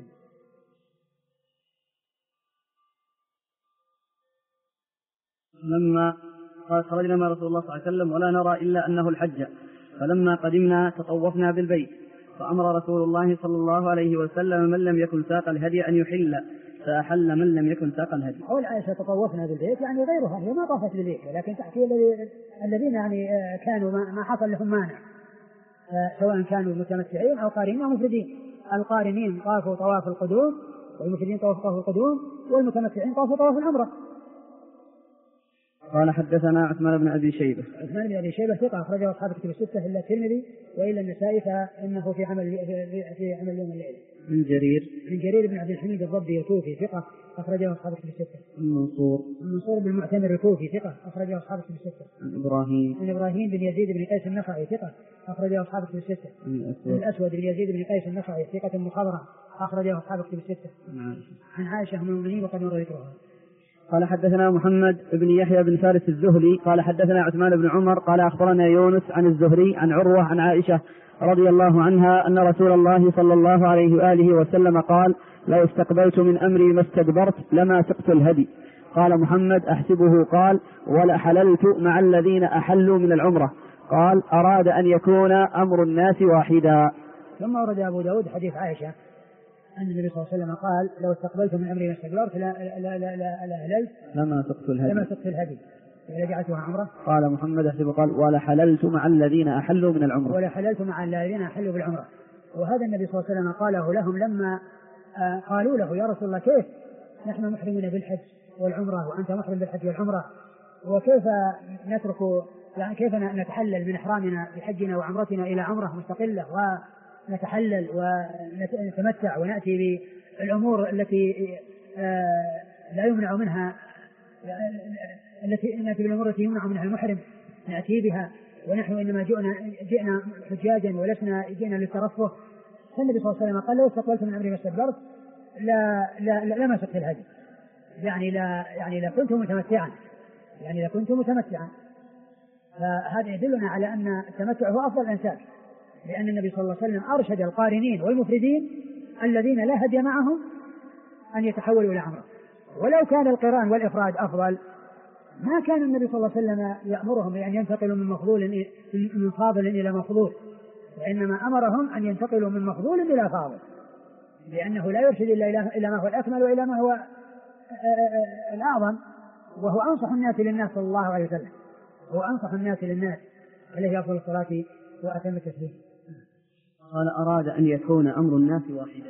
لما خرجنا مع رسول الله صلى الله عليه وسلم ولا نرى إلا أنه الحج، فلما قدمنا تطوفنا بالبيت، فأمر رسول الله صلى الله عليه وسلم من لم يكن ساق الهدي أن يحل، فأحل من لم يكن ساق الهدي. قول عائشة تطوفنا بالبيت يعني غيرها، هي ما طافت بالبيت، لكن تحكي الذين يعني كانوا ما حصل لهم مانع، سواء كانوا متمتعين أو قارنين أو مفردين. القارنين طافوا طواف القدوم، والمفردين طافوا طواف القدوم، والمتمتعين طافوا طواف العمرة. قال حدثنا عثمان بن أبي شيبة. عثمان بن أبي شيبة ثقة أخرجه أصحاب الكتب الستة إلا الترمذي وإلا النسائي فإنه في عمل يوم الليلة. من جرير بن عبد الحميد الضبي الكوفي ثقة أخرجه أصحاب الكتب الستة. منصور بن المعتمر الكوفي ثقة أخرجه أصحاب الكتب الستة. إبراهيم بن يزيد بن قيس النخعي ثقة أخرجه أصحاب الكتب الستة. الأسود بن يزيد بن قيس النخعي ثقة مخضرم أخرجه أصحاب الكتب الستة. عن عائشة أم المؤمنين وقد مر ذكرها. قال حدثنا محمد بن يحيى بن فارس الزهلي قال حدثنا عثمان بن عمر قال أخبرنا يونس عن الزهري عن عروة عن عائشة رضي الله عنها أن رسول الله صلى الله عليه وآله وسلم قال: لو استقبلت من أمري ما استدبرت لما سقت الهدي. قال محمد أحسبه قال: ولا حللت مع الذين أحلوا من العمرة. قال: أراد أن يكون أمر الناس واحدا. ثم ورد أبو داود حديث عائشة أن النبي صلى الله عليه وسلم قال: لو استقبلت من أمري ما استدبرت لا لما سقت الهدي إذا جعلتها عمرة. قال محمد أحسبه قال: ولا حللت مع الذين أحلوا من العمرة. ولا حللت مع الذين أحلوا بالعمرة. وهذا النبي صلى الله عليه وسلم قاله لهم لما قالوا له: يا رسول الله كيف نحن محرمين بالحج والعمرة وأنت محرم بالحج والعمرة، وكيف نترك يعني كيف نتحلل من إحرامنا بحجنا وعمرتنا إلى عمرة مستقلة ونتحلل ونتمتع ونأتي بالأمور التي لا يمنع منها، التي نأتي بالأمور التي يمنع منها المحرم نأتي بها، ونحن إنما جئنا حجاجا ولسنا جئنا للترفه. فالنبي صلى الله عليه وسلم قال: لو استقبلت من أمري ما استدبرت لما سقت الهدي، يعني لا كنت متمتعا. فهذا يدلنا على أن التمتع هو أفضل الأنساب، لأن النبي صلى الله عليه وسلم أرشد القارنين والمفردين الذين لا هدي معهم أن يتحولوا إلى عمرة. ولو كان القران والإفراد أفضل ما كان النبي صلى الله عليه وسلم يأمرهم بأن ينتقلوا من فاضل إلى مفضول، وإنما أمرهم أن ينتقلوا من مفضول إلى فاضل، لأنه لا يرشد إلى ما هو الأكمل وإلى ما هو الأعظم، وهو أنصح الناس للناس صلى الله عليه وسلم، هو أنصح الناس للناس عليه أفضل الصلاة وأتم التسليم. قال: أراد أن يكون أمر الناس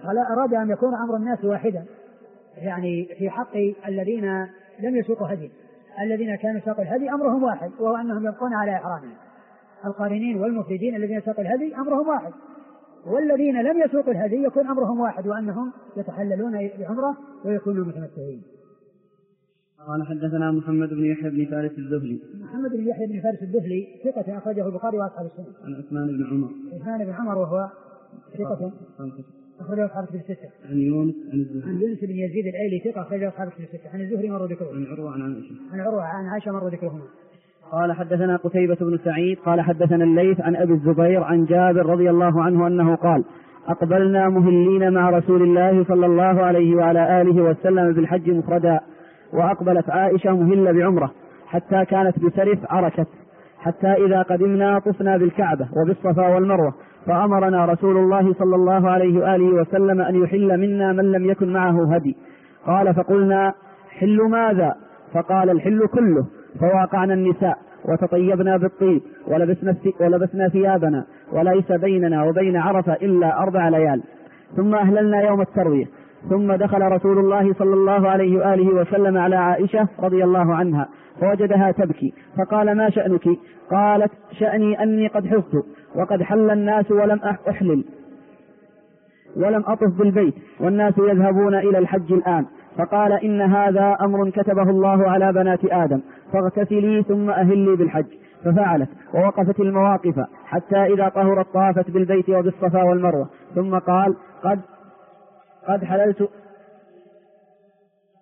واحدا. يعني في حق الذين لم يسوقوا هدي، الذين كانوا ساقوا الهدي أمرهم واحد، وهو أنهم يبقون على إحرامهم. القارنين والمفردين الذين ساقوا الهدي أمرهم واحد، والذين لم يسوقوا الهدي يكون أمرهم واحد، وأنهم يتحللون بعمرة ويكونوا متمتعين. قال حدثنا محمد بن يحيى بن فارس الزهلي. محمد بن يحيى بن فارس الزهلي ثقة أخرجه البخاري وأصحاب السنة. عن عثمان بن عمر وهو ثقة أخرجه أصحاب الستة. عن يونس بن يزيد الأيلي ثقة أخرجه أصحاب الستة. عن الزهري مر ذكره. عن عروة عن عائشة مر ذكرهما. قال حدثنا قتيبة بن سعيد قال حدثنا الليث عن أبي الزبير عن جابر رضي الله عنه أنه قال: أقبلنا مهلين مع رسول الله صلى الله عليه وعلى آله وسلم بالحج مفردا، وأقبلت عائشة مهلة بعمرة حتى كانت بسرف عركت، حتى إذا قدمنا طفنا بالكعبة وبالصفا والمروة، فأمرنا رسول الله صلى الله عليه وآله وسلم أن يحل منا من لم يكن معه هدي. قال: فقلنا: حل ماذا؟ فقال: الحل كله. فواقعنا النساء وتطيبنا بالطيب ولبسنا ثيابنا، وليس بيننا وبين عرفة إلا 4 ليال. ثم أهللنا يوم التروية. ثم دخل رسول الله صلى الله عليه وآله وسلم على عائشة رضي الله عنها فوجدها تبكي، فقال: ما شأنك؟ قالت: شأني أني قد حفظت وقد حل الناس ولم أحلل ولم أطف بالبيت والناس يذهبون إلى الحج الآن. فقال: إن هذا أمر كتبه الله على بنات آدم، فاغتسلي ثم أهلي بالحج. ففعلت ووقفت المواقف حتى إذا طهرت طافت بالبيت وبالصفا والمروة. ثم قال: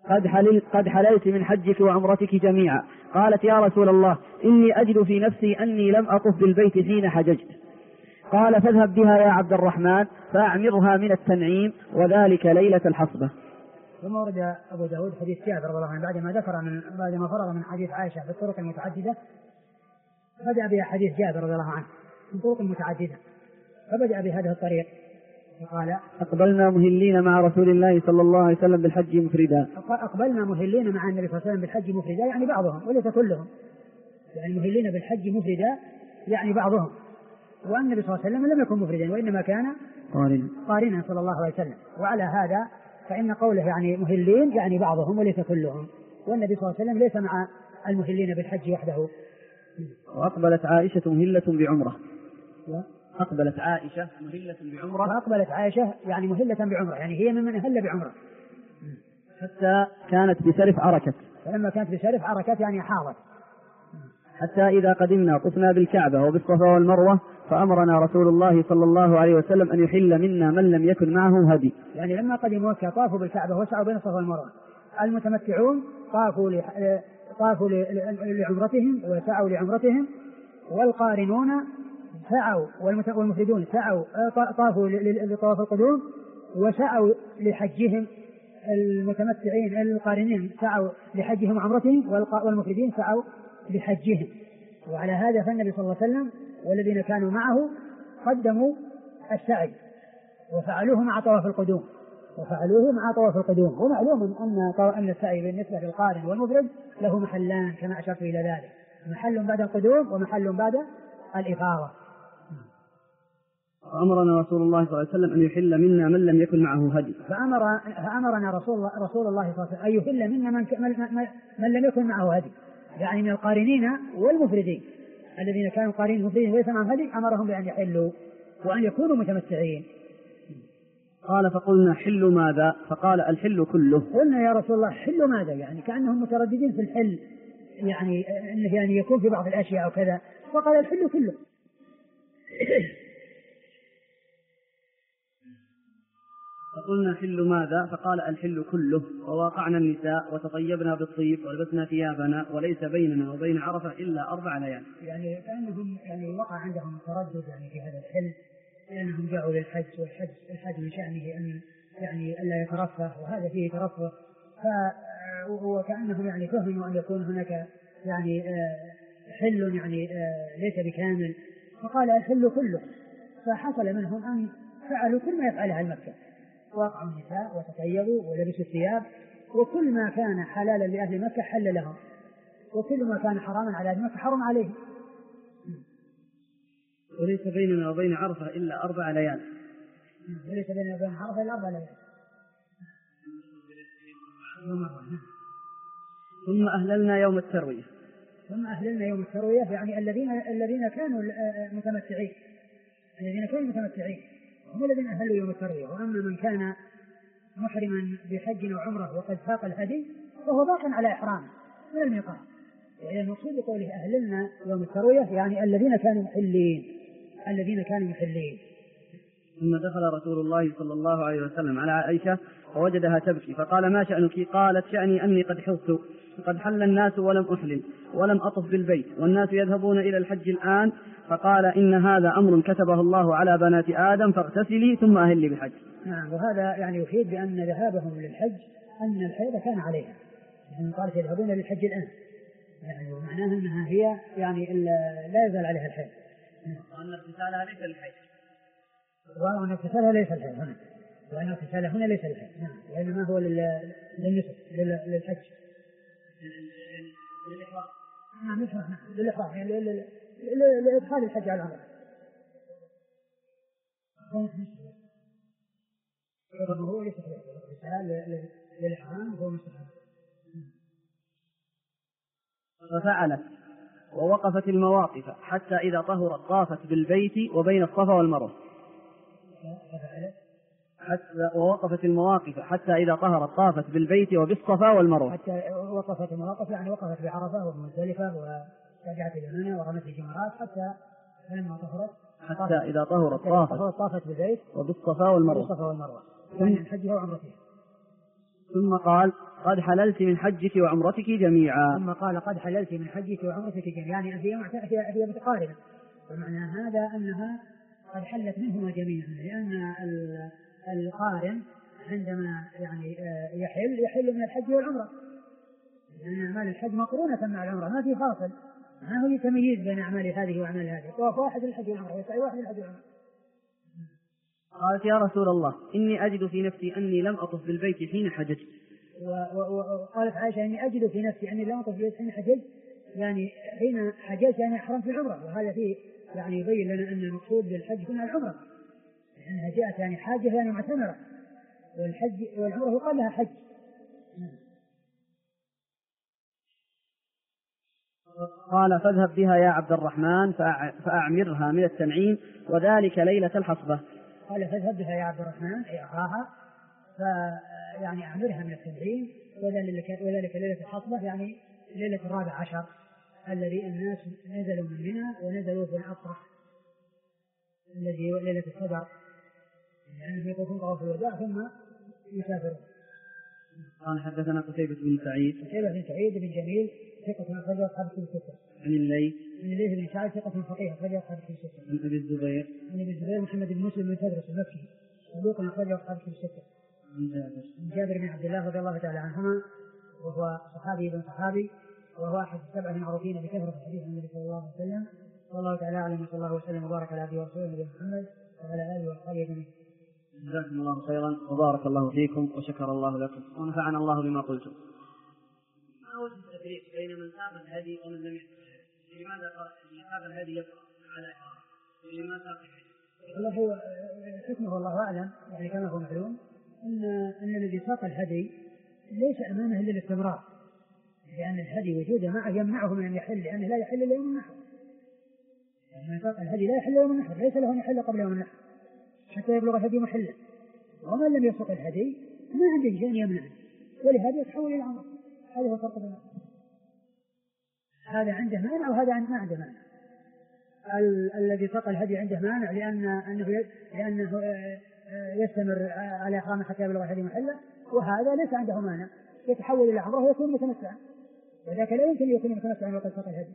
قد حللت من حجك وعمرتك جميعا. قالت يا رسول الله إني أجد في نفسي أني لم أطف بالبيت حين حججت. قال فاذهب بها يا عبد الرحمن فأعمرها من التنعيم وذلك ليلة الحصبة. ثم ورد أبو داود حديث جابر رضي الله عنه بعدما فرغ من حديث عائشة في الطرق المتعددة بدأ بها حديث جابر رضي الله عنه من طرق متعددة، فبدأ بهذه الطريق فقال أقبلنا مهلين مع رسول الله صلى الله عليه وسلم بالحج مفردا. أقبلنا مهلين مع النبي صلى الله عليه وسلم بالحج مفردا يعني بعضهم وليس كلهم، يعني مهلين بالحج مفردا يعني بعضهم، والنبي صلى الله عليه وسلم لم يكن مفردا وإنما كان قارنا صلى الله عليه وسلم. وعلى هذا فإن قوله يعني مهلين يعني بعضهم وليس كلهم، والنبي صلى الله عليه وسلم ليس مع المهلين بالحج وحده. وأقبلت عائشة مهلة بعمرة. أقبلت عائشة مهلة بعمرة. فأقبلت عائشة يعني مهلة بعمرة يعني هي ممن أهل بعمرة. حتى كانت بسرف عركت. فلما كانت بسرف عركت يعني حاضت. حتى إذا قدمنا طفنا بالكعبة وبالصفا والمروة فأمرنا رسول الله صلى الله عليه وسلم أن يحل منا من لم يكن معه هدي. يعني لما قدموا مكة طافوا بالكعبة وسعوا بين الصفا والمروة. المتمتعون طافوا لعمرتهم وسعوا لعمرتهم، والقارنون سعوا والمفردون سعوا طافوا لطواف القدوم وسعوا لحجهم. المتمتعين القارنين سعوا لحجهم وعمرتهم، والمفردين سعوا لحجهم. وعلى هذا فالنبي صلى الله عليه وسلم والذين كانوا معه قدموا السعي وفعلوه مع طواف القدوم ومعلوم أن السعي بالنسبة للقارن والمفرد له محلان كما أشرت إلى ذلك، محل بعد القدوم ومحل بعد الإفاضة. فأمرنا رسول الله صلى الله عليه وسلم أن يحل منا من لم يكن معه هدي. فأمرنا رسول الله صلى الله عليه وسلم أن يحل منا من لم يكن معه هدي، يعني من القارنين والمفردين الذين كانوا قارنين مفردين وليس معهم هدي أمرهم بأن يحلوا وأن يكونوا متمتعين. قال فقلنا حل ماذا؟ فقال الحل كله. قلنا يا رسول الله حل ماذا؟ يعني كأنهم مترددين في الحل، يعني أنه يعني يكون في بعض الأشياء أو كذا، فقال الحل كله. فقلنا حل ماذا؟ فقال الحل كله. وواقعنا النساء وتطيبنا بالطيب ولبسنا ثيابنا وليس بيننا وبين عرفة إلا 4 ليال. يعني كأنهم يعني وقع عندهم تردد يعني في هذا الحل، لأنهم جاءوا للحج والحج من شأنه أن يعني ألا يترفه، وهذا فيه ترفه، وكأنهم يعني فهموا أن يكون هناك يعني حل يعني ليس بكامل، فقال الحل كله. فحصل منهم أن فعلوا كل ما يفعلها المكة، وقعوا النساء وتطيبوا ولبسوا الثياب، وكل ما كان حلالا لأهل مكة حل لهم، وكل ما كان حراما على أهل مكة حرم عليهم. وليس بيننا وبين عرفة إلا 4 ليال. وليس بيننا وبين عرفة إلا 4 ليال. ثم أهللنا يوم التروية. يعني الذين كانوا متمتعين، هم الذين أهلوا يوم التروية. وأما من كان محرما بحج وعمرة وقد فاق الهدي فهو باق على إحرام من الميقات. يعني المقصود بقوله أهللنا يوم التروية يعني الذين كانوا محلين. ثم دخل رسول الله صلى الله عليه وسلم على عائشة فوجدها تبكي فقال ما شأنك؟ قالت شأني أني قد حفت، قد حل الناس ولم أحلل ولم أطف بالبيت والناس يذهبون إلى الحج الآن. فقال إن هذا أمر كتبه الله على بنات آدم فاغتسلي ثم أهلي بالحج. نعم، وهذا يعني يفيد بأن ذهابهم للحج أن الحيض كان عليها، يعني قالت يذهبون للحج الآن، يعني معناه أنها هي يعني لا يزال عليها الحيض، وأن اغتسالها ليس الحج، وأن اغتسالها ليس الحج هنا، وأن اغتسالها هنا ليس الحج. نعم، وإنما هو للنسك للحج للإحرام. نعم للإحرام يعني لإدخال الحج على العمرة. هو ليس للإحرام هو مستحب. ففعلت ووقفت المواقف حتى إذا طهرت طافت بالبيت وبين الصفا والمروة. ووقفت المواقف حتى إذا طهرت طافت بالبيت وبالصفا والمروة. حتى وقفت المواقف يعني وقفت بعرفة ومزدلفة ورجعت إلى منى ورمت الجمرات حتى لما طهرت حتى إذا طهرت طافت بالبيت وبالصفا والمروة. يعني حجها وعمرتها. ثم قال قد حللت من حجك وعمرتك جميعا. ثم قال قد حللت من حجك وعمرتك جميعا، يعني هي متقاربة، ومعنى هذا أنها قد حلت منهما جميعا، لأن القارن عندما يعني يحل من الحج والعمرة، لأن أعمال الحج مقرونة مع العمرة، ما في فاصل، ما هو تمييز بين أعمال هذه وأعمال هذه، طواف واحد الحج والعمرة، وسعي واحد الحج والعمرة. قالت يا رسول الله إني أجد في نفسي أني لم أطف بالبيت حين حججت. وقالت عائشة إني أجد في نفسي أني لم أطف بالبيت حين حججت، يعني حين حججت يعني أحرمت العمرة، وهذا فيه يعني يبين لنا أن المقصود بالحج هنا العمرة، لأنها جاءت يعني حاجة يعني معتمرة، والحج والعمرة يقال لها حج. قال فاذهب بها يا عبد الرحمن فأعمرها من التنعيم وذلك ليلة الحصبة. قال فاذهب بها يا عبد الرحمن أي أخاها، فيعني أعمرها من التنعيم وذلك ليلة الحصبة، يعني ليلة 14 الذي الناس نزلوا من منى ونزلوا في الأفرح الذي هو ليلة الصدر، يعني يطوفون طواف الوداع ثم يسافرون. قال حدثنا قتيبة بن سعيد بن جميل ثقة أخرجه أصحاب الكتب الستة. عن الليث بن سعد ثقة فقيه أخرجه أصحاب الكتب الستة. عن أبي الزبير محمد بن مسلم بن تدرس المكي صدوق أخرجه أصحاب الكتب الستة. عن جابر بن عبد الله رضي الله تعالى عنهما، وهو صحابي بن صحابي، وهو أحد السبعة المعروفين بكثرة الحديث عن النبي صلى الله عليه وسلم. والله تعالى أعلم، صلى الله وسلم وبارك على عبده ورسوله نبينا محمد وعلى آله وصحبه أجمعين. جزاكم الله خيرا وبارك الله فيكم وشكر الله لكم ونفعنا الله بما قلتم. ما وجه التفريق بين من ساق الهدي ومن لم يسق الهدي؟ لماذا ساق الهدي يبقى على إحرامه ولما ساق الهدي؟ والله هو حكمه والله أعلم، يعني كما هو معلوم أن الذي ساق الهدي ليس أمامه إلا الاستمرار، لأن الهدي وجوده معه يمنعه من أن يحل، لأنه لا يحل إلا يوم النحر. يعني من ساق الهدي لا يحل يوم النحر، ليس له أن يحل قبل يوم النحر حتى يبلغ الهدي محله، ومن لم يسق الهدي ما عنده شيء يمنعه، ولهذا يتحول إلى عمره. هذا هو الفرق بينهم، هذا عنده مانع وهذا ما عنده مانع. الذي ساق الهدي عنده مانع لأنه يستمر على إحرامه حتى يبلغ الهدي محله، وهذا ليس عنده مانع، يتحول إلى عمره ويكون متمتعا، وذاك لا يمكن يكون متمتعا وقد ساق الهدي.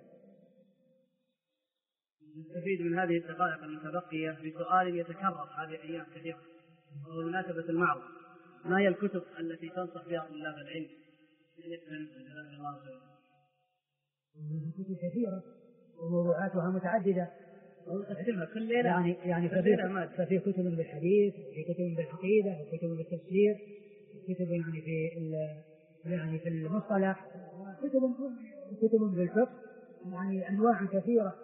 نستفيد من هذه الدقائق المتبقية بسؤال يتكرر هذه الأيام كثيرا وهو مناسبة المعرض: ما هي الكتب التي تنصح بها طلاب العلم؟ كتب كثيرة وموضوعاتها متعددة، كل ليلة يعني ففي كتب بالحديث، وفي كتب بالعقيدة، وفي كتب بالتفسير، كتب يعني في المصطلح، كتب بالفقه، يعني أنواع كثيرة.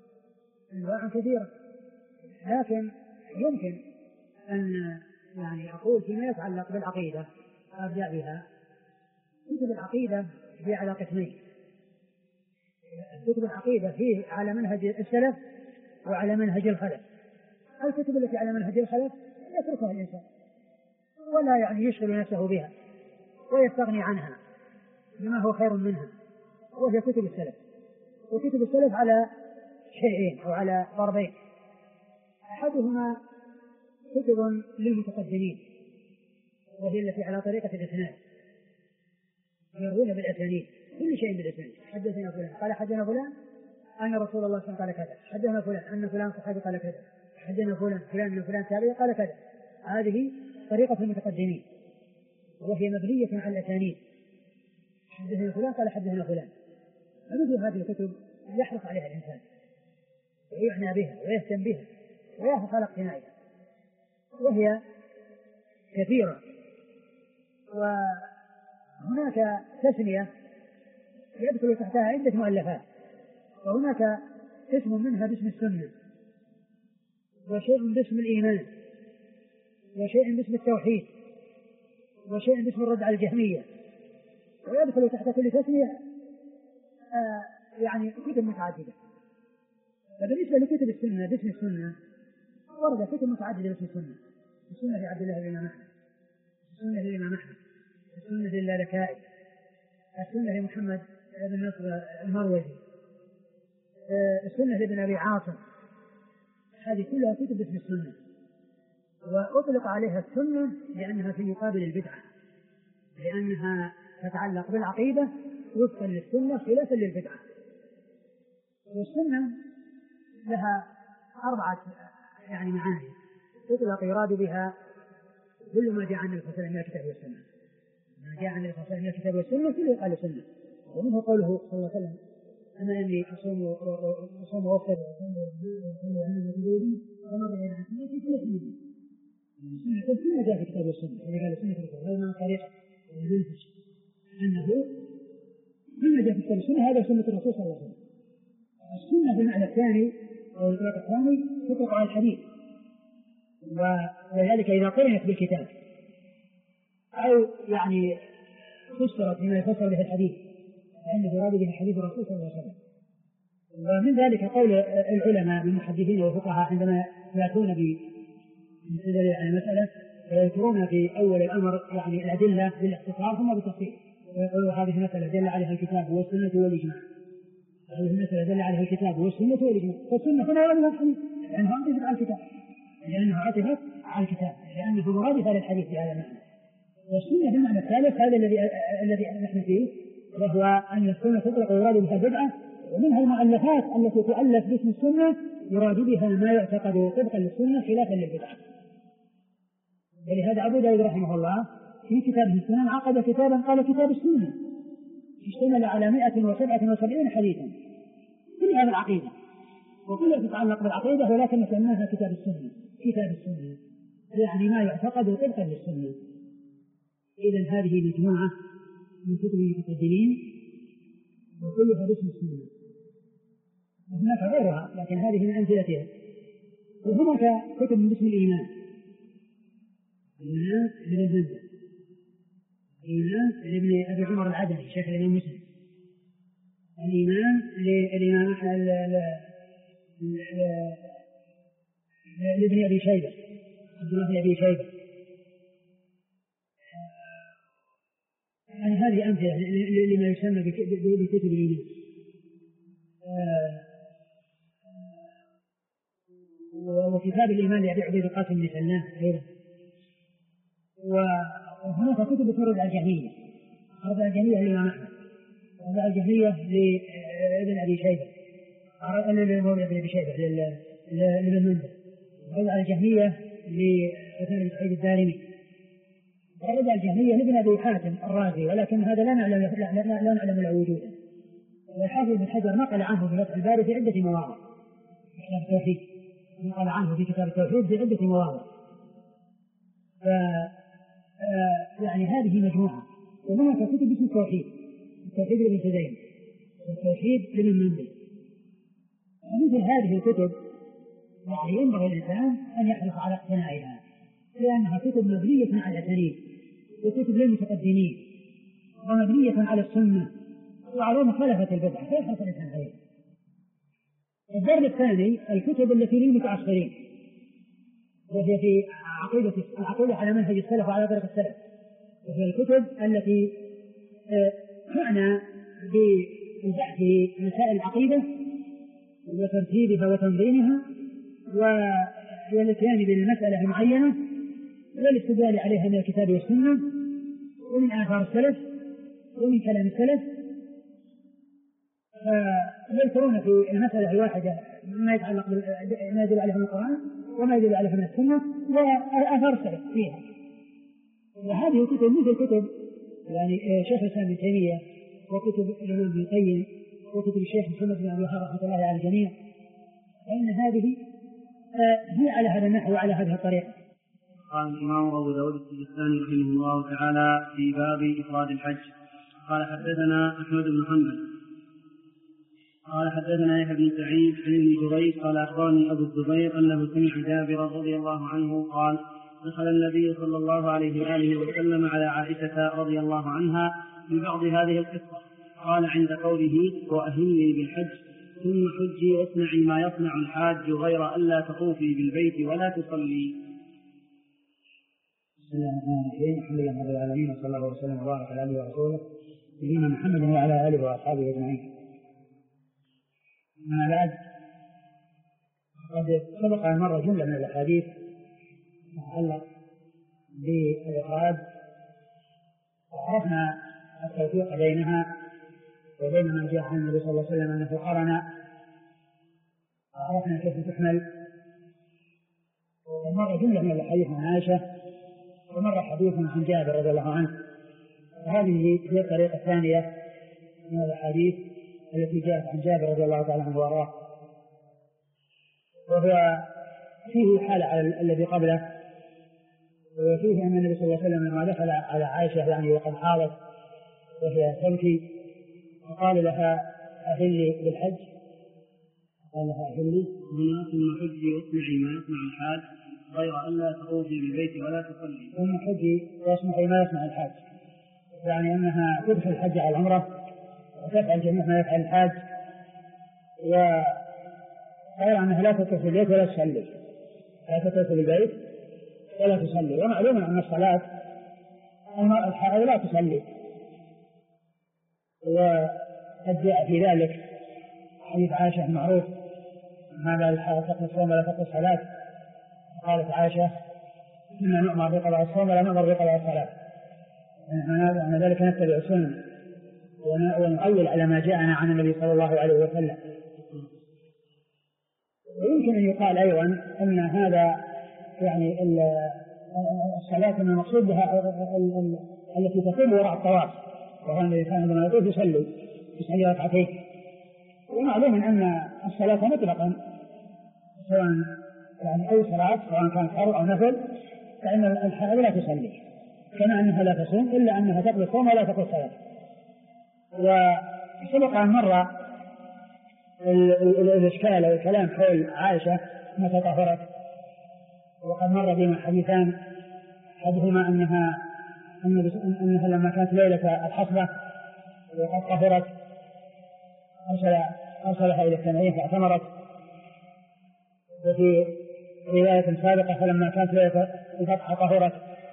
لكن يمكن أن يعني أقول فيما يتعلق بالعقيدة أبدأ بها. كتب العقيدة هي على قسمين: كتب العقيدة فيه على منهج السلف وعلى منهج الخلف. الكتب التي على منهج الخلف يتركها الإنسان ولا يعني يشغل نفسه بها ويستغني عنها بما هو خير منها، وهي كتب السلف. وكتب السلف على شيئين أو على ضربين: أحدهما كتب للمتقدمين وهي التي على طريقة الإسناد، يروون بالأسانيد، كل شيء بالأسانيد. حدثنا فلان قال حدثنا فلان أن رسول الله صلى الله عليه وسلم قال كذا، حدثنا فلان أن فلان صحابي قال كذا، حدثنا فلان من فلان تابعي قال كذا. هذه طريقة المتقدمين وهي مبنية على الأسانيد، حدثنا فلان قال حدثنا فلان. فمثل هذه الكتب يحرص عليها الإنسان ويعنى بها ويهتم بها ويحرص على اقتنائها، وهي كثيرة. وهناك تسمية يدخل تحتها عدة مؤلفات، وهناك اسم منها باسم السنة، وشيء باسم الإيمان، وشيء باسم التوحيد، وشيء باسم الرد على الجهمية، ويدخل تحت كل تسمية يعني كتب متعددة. فبالنسبة لكتب السنة باسم السنة ورد كتب متعددة باسم السنة: السنة لعبد الله بن أحمد، السنة للإمام أحمد، السنة للالكائي، السنة لمحمد بن نصر المروزي، السنة لابن أبي عاصم. هذه كلها كتب باسم السنة، وأطلق عليها السنة لأنها في مقابل البدعة، لأنها تتعلق بالعقيدة وفقا للسنة خلافا للبدعة. والسنة لها 4 معاني تطلق يراد بها كل ما جاء عن النبي صلى الله عليه وسلم من الكتاب والسنة. ما جاء عن النبي صلى الله عليه وسلم من الكتاب والسنة كله يقال سنة. ومنه قوله صلى الله عليه وسلم: أنا إني أصوم وأفطر وأصلي وأنام وأجلدي وما بين عن في كل سنة. السنة كلها جاء في الكتاب والسنة. إذا قال السنة هذا من طريق المنهج أنه كل ما جاء في الكتاب والسنة هذا سنة الرسول صلى الله عليه وسلم. السنة بالمعنى الثاني أو الإطلاق الثاني تطلق على الحديث، وذلك إذا قرنت بالكتاب أو فسرت بما يفسر به الحديث فإنه يراد به حديث الرسول صلى الله عليه وسلم. ومن ذلك قول العلماء المحدثين والفقهاء عندما يأتون بالدليل على المسألة ويذكرون في أول الأمر الأدلة بالاختصار ثم بالتفصيل، ويقولوا هذه المسألة دل عليها الكتاب والسنة والإجماع. هذه المسألة دل عليها الكتاب والسنة والإجماع. فالسنة هنا ولا الحديث لأنها عطفت على الكتاب، لأنه مرادفة للحديث بهذا المعنى. والسنة بالمعنى الثالث هذا الذي نحن فيه، وهو أن السنة تطلق ويراد بها البدعة، ومنها المؤلفات التي تؤلف باسم السنة يراد بها ما يعتقد طبقا للسنة خلافا للبدعة. ولهذا أبو داود رحمه الله في كتابه السنن عقد كتابا قال كتاب السنة، اشتمل على 177 حديثا كلها بالعقيدة وكلها تتعلق بالعقيدة، ولكن سماها كتاب السنة. كتاب السنة ما يعتقد طبقا للسنة. إذن هذه مجموعة من كتب المتقدمين وكلها باسم السنة، وهناك غيرها لكن هذه من أمثلتها. وهناك كتب باسم الإيمان، الإيمان لابن المنذر، الإيمان لابن أبي عمر العدني شيخ الإمام مسلم، الإيمان للإمام لابن أبي شيبة عبد الله بن أبي شيبة. هذه أمثلة لما يسمى بكتب الإيمان. وكتاب الإيمان لأبي عبيد القاسم بن سلام أيضا. وهناك كتب ترد على الجهمية، رد على الجهمية للإمام أحمد، رد على الجهمية لابن أبي شيبة، لابن أبي شيبة لابن المنذر، رد على الجهمية لعثمان بن سعيد الدارمي، رد على الجهمية لابن أبي حاتم الرازي، ولكن هذا لا نعلم له وجودا. والحافظ بن حجر نقل عنه في فتح الباري في عدة مواضع، كتاب التوحيد نقل عنه في كتاب التوحيد في عدة مواضع. هذه مجموعة. وهناك كتب اسم التوحيد، التوحيد لابن خزيمة، التوحيد لابن المنذر. ومثل هذه الكتب ينبغي الإنسان أن يحرص على اقتنائها، لأنها كتب مبنية على الأسانيد وكتب للمتقدمين ومبنية على السنة وعلى مخالفة البدعة، فيحرص الإنسان عليها. الدرب الثاني الكتب التي للمتعصرين، وهي في العقيدة على منهج السلف وعلى طريق السلف، وهي الكتب التي تعنى بالبحث في مسائل العقيدة وترتيبها وتنظيمها والاتيان بالمسألة المعينة والاستدلال عليها من الكتاب والسنة ومن آثار السلف ومن كلام السلف. يذكرون في المسألة الواحدة ما يتعلق ما يدل عليه من القرآن وما يدل عليه من السنة وآثار السلف فيها. وهذه الكتب مثل كتب شيخ الإسلام ابن تيمية وكتب الإمام ابن القيم وكتب الشيخ محمد بن عبد الوهاب رحمة الله على الجميع، فإن هذه هي على هذا النحو وعلى هذه الطريقة. قال الإمام أبو داود السجستاني رحمه الله تعالى في باب إفراد الحج قال حدثنا أحمد بن حنبل قال حدثنا يحيى بن سعيد عن ابن جريج قال أخبرني أبو الزبير أنه سمع جابر رضي الله عنه قال دخل النبي صلى الله عليه وآله وسلم على عائشة رضي الله عنها في بعض هذه القصة، قال عند قوله وأهلي بالحج ثم حجي واصنعي ما يصنع الحاج غير ألا تطوفي بالبيت ولا تصلي. بسم الله الرحمن الرحيم، الحمد لله رب العالمين وصلى الله وسلم وبارك على آله ورسوله نبينا محمد وعلى آله وأصحابه أجمعين. أما بعد، قد سبق مرة جملة من الأحاديث تتعلق بالإفراد، وعرفنا التوفيق بينها وبين ما جاء عن النبي صلى الله عليه وسلم أنه قرن. عرفنا كيف تحمل، ومر جملة من الحديث عن عائشة، ومر حديث عن جابر رضي الله عنه. هذه هي الطريقة الثانية من الأحاديث التي جاءت عن جابر رضي الله تعالى عنه وارضاه، وهو فيه حالة على الذي قبله، وفيه أن النبي صلى الله عليه وسلم لما دخل على عائشة يعني وقد حاضت وهي تبكي، فقال لها أهلي بالحج، قال لها أهلي هنا ثم حجي واصنعي ما يصنع الحاج غير ألا تطوفي بالبيت ولا تصلي. ثم حجي واصنعي ما يصنع الحاج، يعني أنها تدخل الحج على العمرة وتفعل جميع ما يفعل الحاج، وغير أنها لا تطوف بالبيت ولا تصلي، لا تطوف بالبيت ولا تصلي. ومعلوم أن الصلاة المرأة الحائض لا تصلي، وقد جاء في ذلك حديث عائشة المعروف هذا الحائض تقضي الصوم ولا تقضي الصلاة. قالت عائشة إننا نؤمر بقضاء الصوم ولا نؤمر بقضاء الصلاة، أن ذلك نتبع السنة ونعول على ما جاءنا عن النبي صلى الله عليه وسلم. ويمكن أن يقال أيضا أن هذا يعني الصلاة من المقصود بها التي تكون وراء الطواف، وهو الذي كان عندما يطوف يصلي ركعتين. ومعلوم أن الصلاة مطلقا سواء يعني أي صلاة سواء كانت فرض أو نفل، فإن الحائض لا تصلي، كما أنها لا تصوم إلا أنها تقضي الصوم ولا تقضي الصلاة. وسبق أن مر الإشكال أو الكلام حول عائشة متى طهرت، وقد مر بنا حديثان، أحدهما أنها لما كانت ليلة الحصبة وقد طهرت أرسلها إلى التنعيم فاعتمرت، وفي رواية سابقة فلما كانت ليلة الفتح طهرت.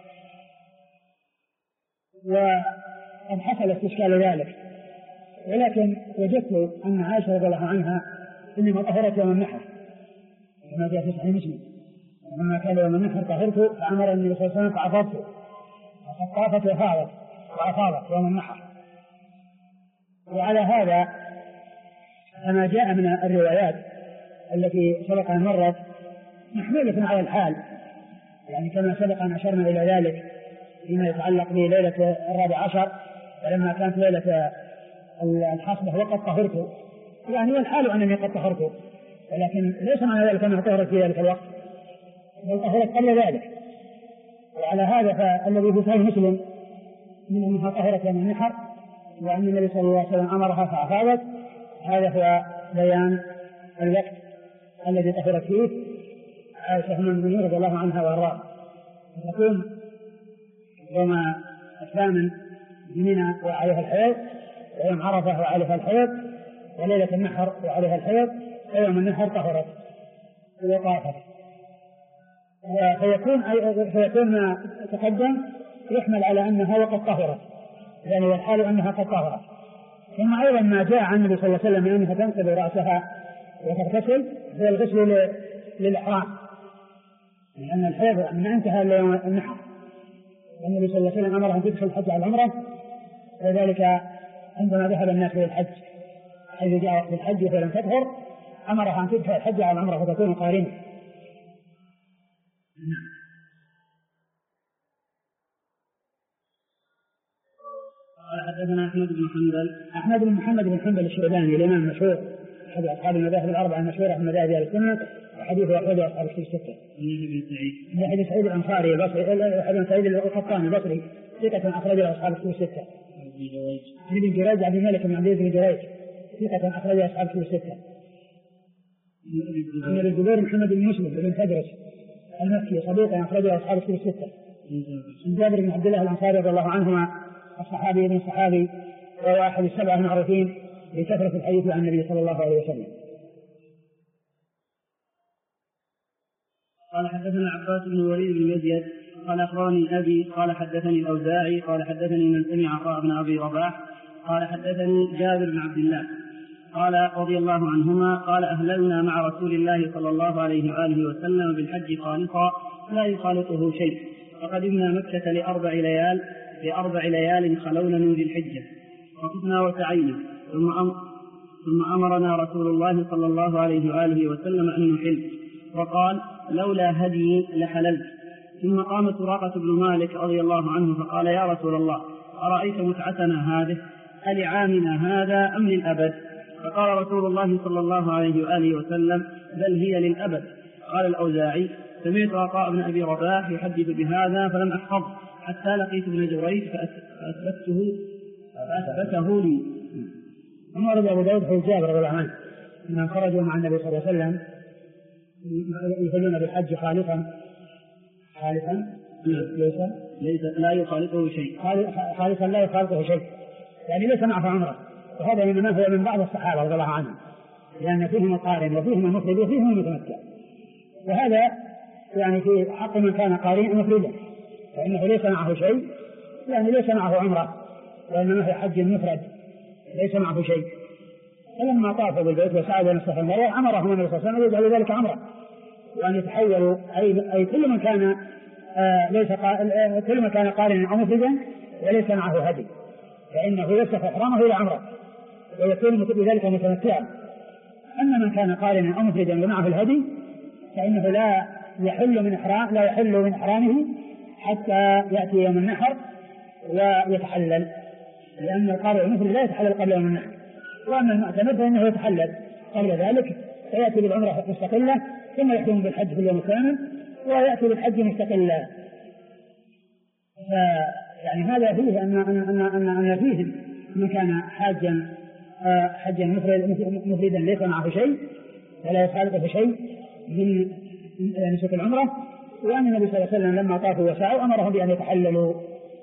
وقد حصل استشكال ذلك، ولكن وجدت أن عائشة رضي الله عنها إنما طهرت يوم النحر كما جاء في صحيح مسلم، لما كان يوم النحر طهرت فأمر النبي صلى الله عليه وسلم فعفضت، وقد طافت وأفاضت يوم النحر. وعلى هذا كما جاء من الروايات التي سبق أن مرت محمولة على الحال، يعني كما سبق أن أشرنا إلى ذلك فيما يتعلق بليلة 14 فلما كانت ليلة الحصبة وقد طهرت، يعني والحال أنني قد طهرت، ولكن ليس معنى ذلك أنها طهرت في ذلك الوقت، بل طهرت قبل ذلك. وعلى هذا فالذي في صحيح مسلم من أنها طهرت يوم النحر وأن النبي صلى الله عليه وسلم أمرها فأفاضت، هذا هو بيان الوقت الذي طهرت فيه عائشة أم المؤمنين رضي الله عنها وأرضاها، تكون يوم الثامن منى وعليها الحيض، ويوم عرفة وعليها الحيض، وليلة النحر وعليها الحيض، ويوم النحر طهرت وطافت. فيكون ما تقدم يحمل على أنها وقد طهرت، يعني والحال أنها قد طهرت. ثم أيضا ما جاء عن النبي صلى الله عليه وسلم أنها تنقض رأسها وتغتسل هو الغسل للإحرام، لأن الحيض من انتهى ليوم النحر، والنبي صلى الله عليه وسلم أمرها أن تدخل الحج على العمرة، وذلك عندما ذهب الناس للحج حيث جاء وقت الحج فلم تطهر أمرها أن تدخل الحج على العمرة فتكون قارنة. حدثنا أحمد بن حنبل الشيباني الإمام المشهور أحد أصحاب المذاهب الأربعة المشهورة من مذاهب أهل السنة، وحديثه أخرجه أصحاب الكتب الستة. من حديث سعيد الأنصاري البصري، حديث سعيد القطان البصري ثقة أخرجه أصحاب الكتب الستة. ابن جريج عبد الملك بن عبد العزيز بن جريج ثقة أخرجه أصحاب الكتب الستة. من الزبير محمد بن مسلم بن تدرس المكي صديق أخرجه أصحاب الكتب الستة. من جابر بن عبد الله الأنصاري رضي الله عنهما الصحابي ابن الصحابي وهو أحد السبعة المعروفين بكثرة الحديث عن النبي صلى الله عليه وسلم. قال حدثنا عباس بن الوليد بن يزيد قال أخبرني أبي قال حدثني الأوزاعي قال حدثني من سمع عطاء بن أبي رباح قال حدثني جابر بن عبد الله قال رضي الله عنهما قال أهللنا مع رسول الله صلى الله عليه وآله وسلم بالحج خالصا لا يخالطه شيء، فقدمنا مكة ل4 ليال ل4 ليال خلون من ذي الحجة، وقفنا وسعينا، ثم أمرنا رسول الله صلى الله عليه وآله وسلم أن نحل، وقال: لولا هدي لحللت. ثم قام سراقة بن مالك رضي الله عنه فقال: يا رسول الله، أرأيت متعتنا هذه ألعامنا هذا أم للأبد؟ فقال رسول الله صلى الله عليه وآله وسلم: بل هي للأبد. قال الأوزاعي: سمعت عطاء بن أبي رباح يحدث بهذا فلم أحفظ حتى لقيت ابن جريج فأثبته لي. ثم ورد أبو داود حديث جابر رضي الله عنه أنهم خرجوا مع النبي صلى الله عليه وسلم يهلون بالحج خالصا ليس لا يخالطه شيء، خالصا لا يخالطه شيء، يعني ليس معه عمره. وهذا إنما هو من بعض الصحابة رضي الله عنهم، لأن فيهم القارن وفيهم المفرد وفيهم المتمتع، وهذا يعني في حق من كان قارنا مفردا، فإنه ليس معه شيء، يعني ليس معه عمره، وإنما في حج مفرد ليس معه شيء. فلما طافوا بالبيت وسعوا بين الصفا والمروة أمرهم النبي صلى الله عليه وسلم يجعل ذلك عمره، وأن يتحولوا أي كل من كان كل من كان قارنا أو مفردا وليس معه هدي فإنه يفسخ إحرامه إلى عمره ويكون بذلك متمتعا. أما من كان قارنا أو مفردا ومعه الهدي فإنه لا يحل من إحرامه حتى يأتي يوم النحر ويتحلل، لأن القارئ المفرد لا يتحلل قبل يوم النحر، وأما المعتمر فإنه يتحلل قبل ذلك، فيأتي بالعمرة مستقلة ثم يحرم بالحج في اليوم الثامن ويأتي بالحج مستقلا. يعني هذا فيه أن فيه من كان حاجا مفردا ليس معه شيء ولا يخالطه شيء من نسك العمرة، وأن النبي صلى الله عليه وسلم لما طافوا وسعوا أمرهم بأن يتحللوا.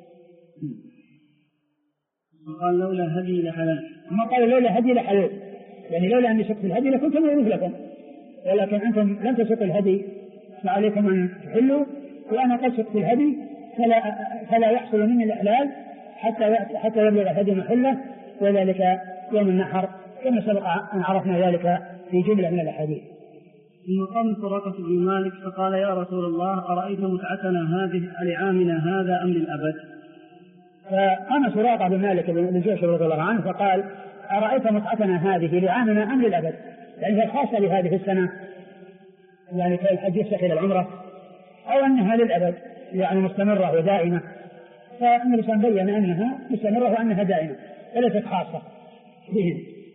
قال: لولا هدي لحللت. ما قال لولا هدي لحللت، يعني لولا أني سقت الهدي لكنتم مثلكم، ولكن أنتم لم تسقوا الهدي فعليكم أن تحلوا، وأنا قد سقت الهدي فلا يحصل مني الإحلال حتى يبلغ الهدي محله، وذلك يوم النحر كما سبق أن عرفنا ذلك في جملة من الأحاديث. ثم قام سراقة بن مالك فقال: يا رسول الله، أرأيت متعتنا هذه ألعامنا هذا أم للأبد؟ فقام سراقة بن مالك بن جوشن رضي الله عنه فقال: أرأيت متعتنا هذه لعامنا أم للأبد؟ يعني هي خاصة بهذه السنة، يعني كالحج يفسخ إلى العمرة، أو أنها للأبد يعني مستمرة ودائمة. فالنبي صلى الله عليه وسلم بين أنها مستمرة وأنها دائمة وليست خاصة بهم.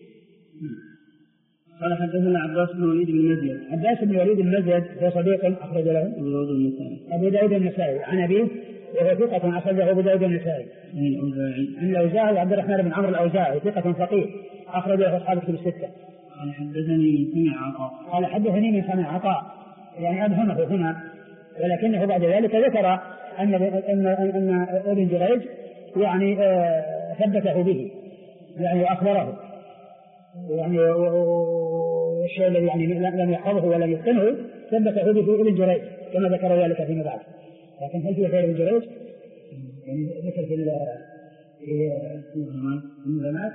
قال: حدثنا عباس بن وليد بن مزيد. عباس بن وليد بن مزيد هو صديق أخرج له أبو داود النسائي عن أبيه، وهو ثقة أخرجه أبو داود النسائي. عن الأوزاعي عبد الرحمن بن عمرو الأوزاعي ثقة فقيه أخرجه أصحاب الكتب الستة. قال: حدثني من سمع عطاء. قال: حدثني من سمع عطاء، يعني أبهمه هنا، ولكنه بعد ذلك ذكر أن ابن جريج يعني ثبته به، يعني وأخبره، يعني والشيء الذي يعني لم يحفظه ولم يتقنه ثبته به ابن جريج كما ذكر ذلك فيما بعد. لكن هل في غير ابن جريج؟ يعني ذكر في المعلومات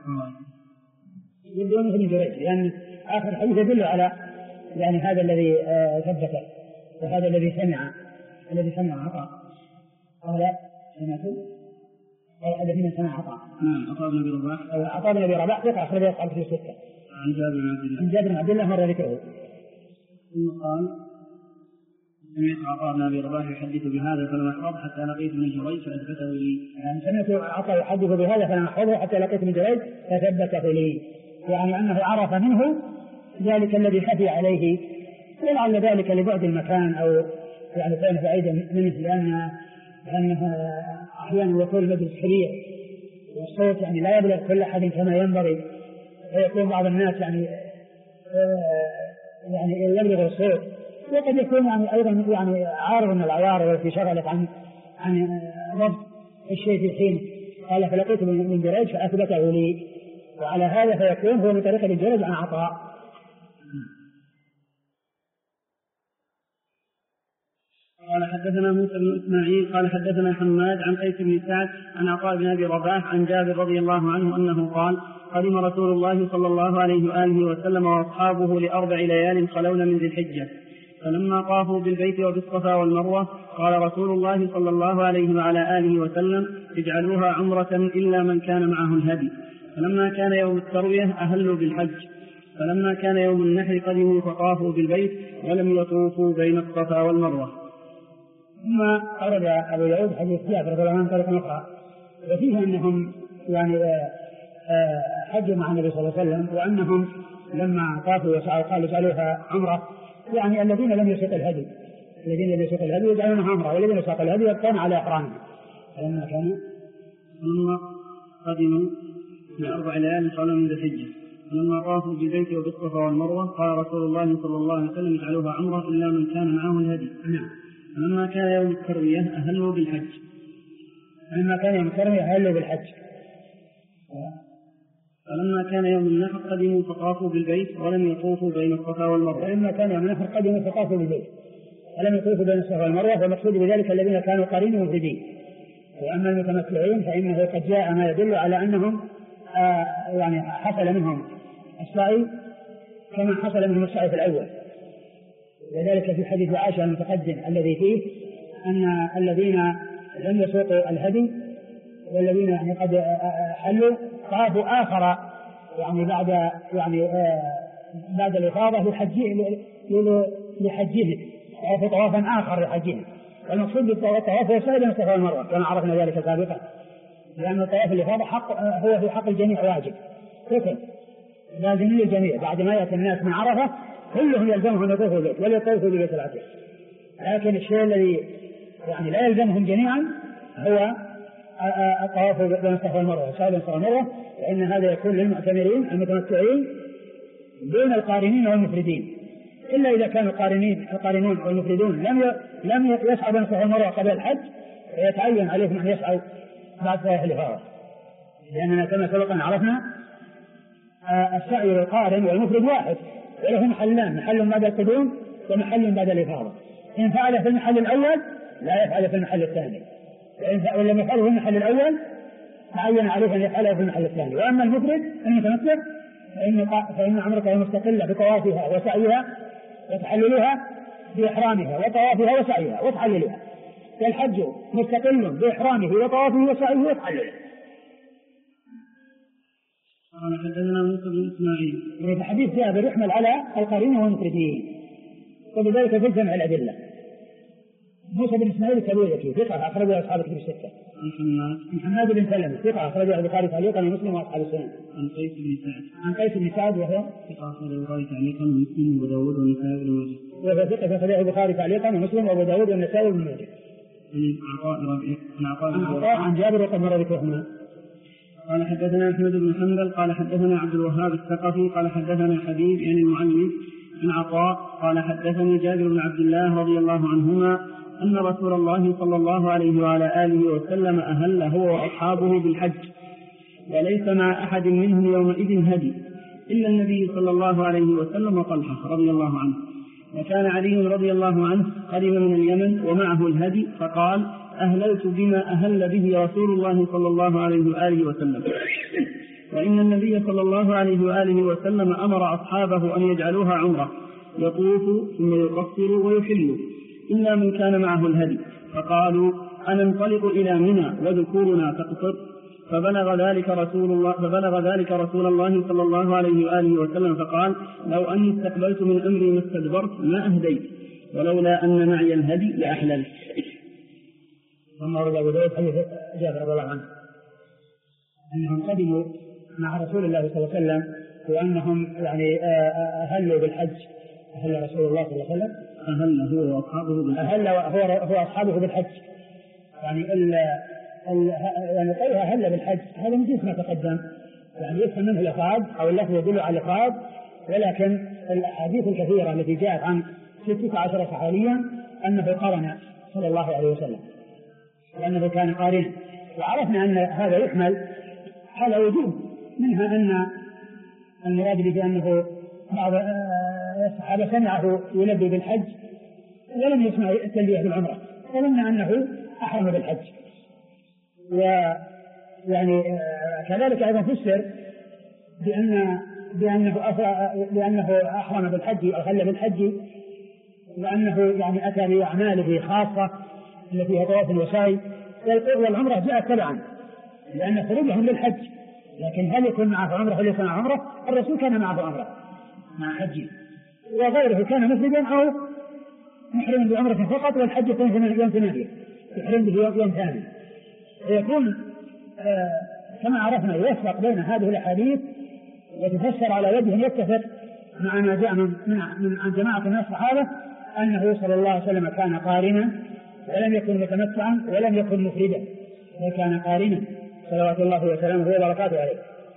يبدون ابن جريج، لأن آخر الحديث يدل على يعني هذا الذي ثبته وهذا الذي سمع عطاء. قال: سمعت الذين سمع عطاء. عطاء بن أبي رباح. عطاء بن أبي رباح ثقة أخرجه أصحاب الكتب الستة. عن جابر بن عبد الله مر ذكره. ثم قال: سمعت عطاء بن أبي رباح يحدث بهذا فلم أحفظ حتى لقيت ابن جريج فأثبته لي. يعني سمعت عطاء يحدث بهذا فلم أحفظه حتى لقيت ابن جريج فثبته لي، يعني أنه عرف منه ذلك الذي خفي عليه، ولعل ذلك لبعد المكان أو يعني كان بعيدا منه، لأنه أحيانا يكون المجلس حرير والصوت يعني لا يبلغ كل أحد كما ينبغي، ويكون بعض الناس يعني يبلغ الصوت، وقد يكون يعني أيضا يعني عارض من العوارض التي شغلت عن ضبط الشيء في الحين. قال: فلقيت من جريج فأثبته لي، وعلى هذا فيكون هو من طريق ابن جريج عن عطاء. قال: حدثنا موسى بن إسماعيل قال: حدثنا حماد عن قيس بن سعد عن عطاء بن أبي رباح عن جابر رضي الله عنه أنه قال: قدم رسول الله صلى الله عليه وآله وسلم وأصحابه ل4 ليال خلون من ذي الحجة، فلما طافوا بالبيت وبالصفا والمروة قال رسول الله صلى الله عليه وعلى آله وسلم اجعلوها عمرة إلا من كان معه الهدي. فلما كان يوم التروية أهلوا بالحج. فلما كان يوم النحر قدموا فطافوا بالبيت ولم يطوفوا بين الصفا والمروة. ثم أورد أبو داود حديث جابر رضي الله عنه طريقة أخرى وفيه أنهم يعني حجوا مع النبي صلى الله عليه وسلم وأنهم لما طافوا وسعوا قالوا اجعلوها عمرة، يعني الذين لم يسق الهدي يجعلونها عمرة والذين ساقوا الهدي يبقون على إحرامهم. فلما كانوا ثم قدموا ل4 ليال قبل من ذي الحجة فلما طافوا بالبيت وبالصفا والمروة قال رسول الله صلى الله عليه وسلم اجعلوها عمرة إلا من كان معه الهدي. فلما كان يوم التروية أهلوا بالحج. فلما كان يوم النحر قدموا فطافوا بالبيت ولم يطوفوا بين الصفا والمروة. فالمقصود بذلك الذين كانوا قارنين مفردين. وأما المتمتعين فإنه قد جاء ما يدل على أنهم يعني حصل منهم السعي كما حصل منهم السعي في الأول. وذلك في حديث عائشة المتقدم الذي فيه أن الذين لم يسوقوا الهدي والذين يعني قد حلوا طافوا آخر يعني بعد الإفاضة لحجهم طافوا طوافا آخر لحجهم. والمقصود بالطواف هو سعي بين الصفا والمروة كما عرفنا ذلك سابقا، لأن طواف الإفاضة هو في حق الجميع واجب ركن لازم للجميع. بعد ما يأتي الناس من عرفة كلهم يلزمهم أن يطوفوا البيت وليطوفوا ببيت العتيق، لكن الشيء الذي يعني لا يلزمهم جميعا هو الطواف بين الصفا والمروة سعي بين الصفا والمروة، فإن هذا يكون للمعتمرين المتمتعين دون القارنين والمفردين، إلا إذا كان القارنون والمفردون لم يسعوا بين الصفا والمروة قبل الحج فيتعين عليهم أن يسعوا بعد طواف الإفاضة، لأننا كما سبق أن عرفنا السعي للقارن والمفرد واحد وله محلان، محل بعد القدوم ومحل بعد الإفاضة. إن فعل في المحل الأول لا يفعل في المحل الثاني، وإن لم يفعله في المحل الأول تعين عليه أن يفعله في المحل الثاني. وأما المفرد المتمتع فإن عمرته مستقلة بطوافها وسعيها وتحللها بإحرامها وطوافها وسعيها وتحللها، فالحج مستقل بإحرامه وطوافه وسعيه وتحلله. قال حدثنا موسى بن إسماعيل. في حديث جابر يحمل على القارنين والمفردين وبذلك في جمع الأدلة. موسى بن إسماعيل التبوذكي ثقة أخرجه أصحاب الكتب الستة. محمد بن سلمة ثقة أخرجه البخاري تعليقا ومسلم وأصحاب السنن. عن قيس بن سعد وهو ثقة أخرجه البخاري تعليقا ومسلم وداود والنسائي بن ماجه. وهو ثقة أخرجه البخاري تعليقا ومسلم وأبو داود والنسائي بن ماجه. عن جابر وقد مر ذكرهما. قال حدثنا أحمد بن حنبل قال حدثنا عبد الوهاب الثقفي قال حدثنا حبيب يعني المعلم عن عطاء قال حدثني جابر بن عبد الله رضي الله عنهما أن رسول الله صلى الله عليه وعلى آله وسلم أهل هو وأصحابه بالحج وليس مع أحد منهم يومئذ هدي إلا النبي صلى الله عليه وسلم وطلحة رضي الله عنه. وكان علي رضي الله عنه قدم من اليمن ومعه الهدي فقال أهللت بما أهل به رسول الله صلى الله عليه وآله وسلم. وإن النبي صلى الله عليه وآله وسلم أمر أصحابه أن يجعلوها عمرة يطوف ثم يقصر ويحل إلا من كان معه الهدي، فقالوا أننطلق إلى منى وذكورنا تقصر، فبلغ ذلك رسول الله صلى الله عليه وآله وسلم فقال لو أني استقبلت من أمري ما استدبرت ما أهديت ولولا أن معي الهدي لأحللت. ثم ورد أبو داود حديث جابر رضي الله عنه أنهم قدموا مع رسول الله صلى الله عليه وسلم وأنهم يعني أهلوا بالحج. أهل رسول الله صلى الله عليه وسلم أهل هو وأصحابه بالحج. أهل هو أصحابه بالحج، يعني يعني قولها أهل بالحج هذا من جنس ما تقدم، يعني يفهم منه الإفراد أو اللفظ يدل على الإفراد، ولكن الأحاديث الكثيرة التي جاءت عن 16 صحابيا أنه قرن صلى الله عليه وسلم وأنه كان قارنا، وعرفنا أن هذا يحمل على وجوه، منها أن المراد بأنه بعض الصحابة سمعه يلبي بالحج ولم يسمع التلبية بالعمرة وظن أنه أحرم بالحج، ويعني كذلك أيضا فسر بأنه أحرم بالحج أو أهل بالحج وأنه يعني أتى بأعماله خاصة التي هي طواف الوسائل، والعمرة جاءت تبعا لأن خروجهم للحج. لكن هل يكون معه عمرة ولا يكون معه عمرة؟ الرسول كان معه عمرة مع حجه، وغيره كان مفردا أو محرم بعمرة فقط، والحج يكون يوم 8 يحرم به يوم 8. ويكون كما عرفنا يوفق بين هذه الأحاديث وتفسر على وجه يتفق مع ما جاء عن جماعة من الصحابة أنه صلى الله عليه وسلم كان قارنا ولم يكن متمتعا ولم يكن مفردا، وكان قارنا صلوات الله وسلامه وبركاته عليه.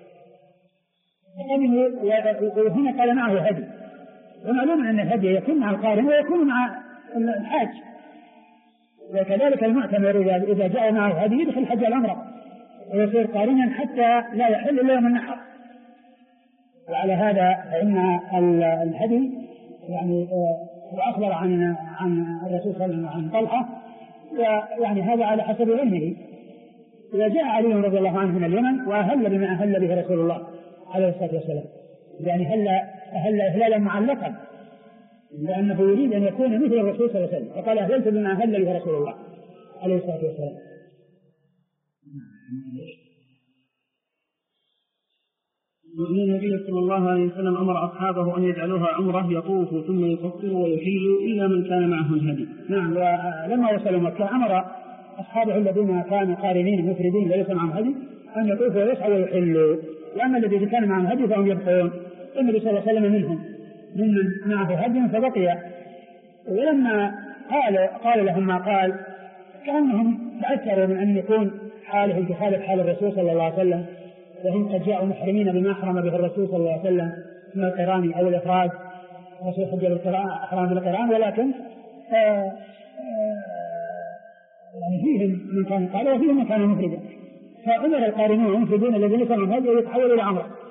وهنا قال معه هدي، ومعلوم أن الهدي يكون مع القارن ويكون مع الحاج، وكذلك المعتمر إذا جاء معه هدي يدخل حج العمرة ويصير قارنا حتى لا يحل إلا يوم النحر. وعلى هذا فإن الهدي يعني وأخبر عن الرسول صلى الله عليه وسلم عن طلحة، ويعني هذا على حسب علمه. إذا جاء علي رضي الله عنه من اليمن وأهل بما أهل به رسول الله عليه الصلاة والسلام، يعني أهل إهلالا معلقا، لأنه يريد أن يكون مثل الرسول صلى الله عليه وسلم، فقال أهللت بما أهل به رسول الله عليه الصلاة والسلام. النبي صلى الله عليه وسلم أمر أصحابه أن يجعلوها عمرة يطوفوا ثم يقصروا ويحلوا إلا من كان معه الهدي. نعم. ولما وصلوا مكة أمر أصحابه الذين كانوا قارنين مفردين ليس معهم هدي أن يطوفوا ويسعوا ويحلوا، وأما الذين كان معهم هدي فهم يبقون. النبي صلى الله عليه وسلم منهم ممن معه هدي فبقي، ولما قال لهم ما قال كأنهم تأثروا من أن يكون حاله تخالف حال الرسول صلى الله عليه وسلم، وهم قد جاءوا محرمين بما أحرم به الرسول صلى الله عليه وسلم من القران أو الإفراد، الرسول حج بالقران بالقران، ولكن يعني فيهم من كان قال وفيهم من كان مفردا، فأمر القارنون المفردون الذين كانوا هدي يتحولوا إلى عمرة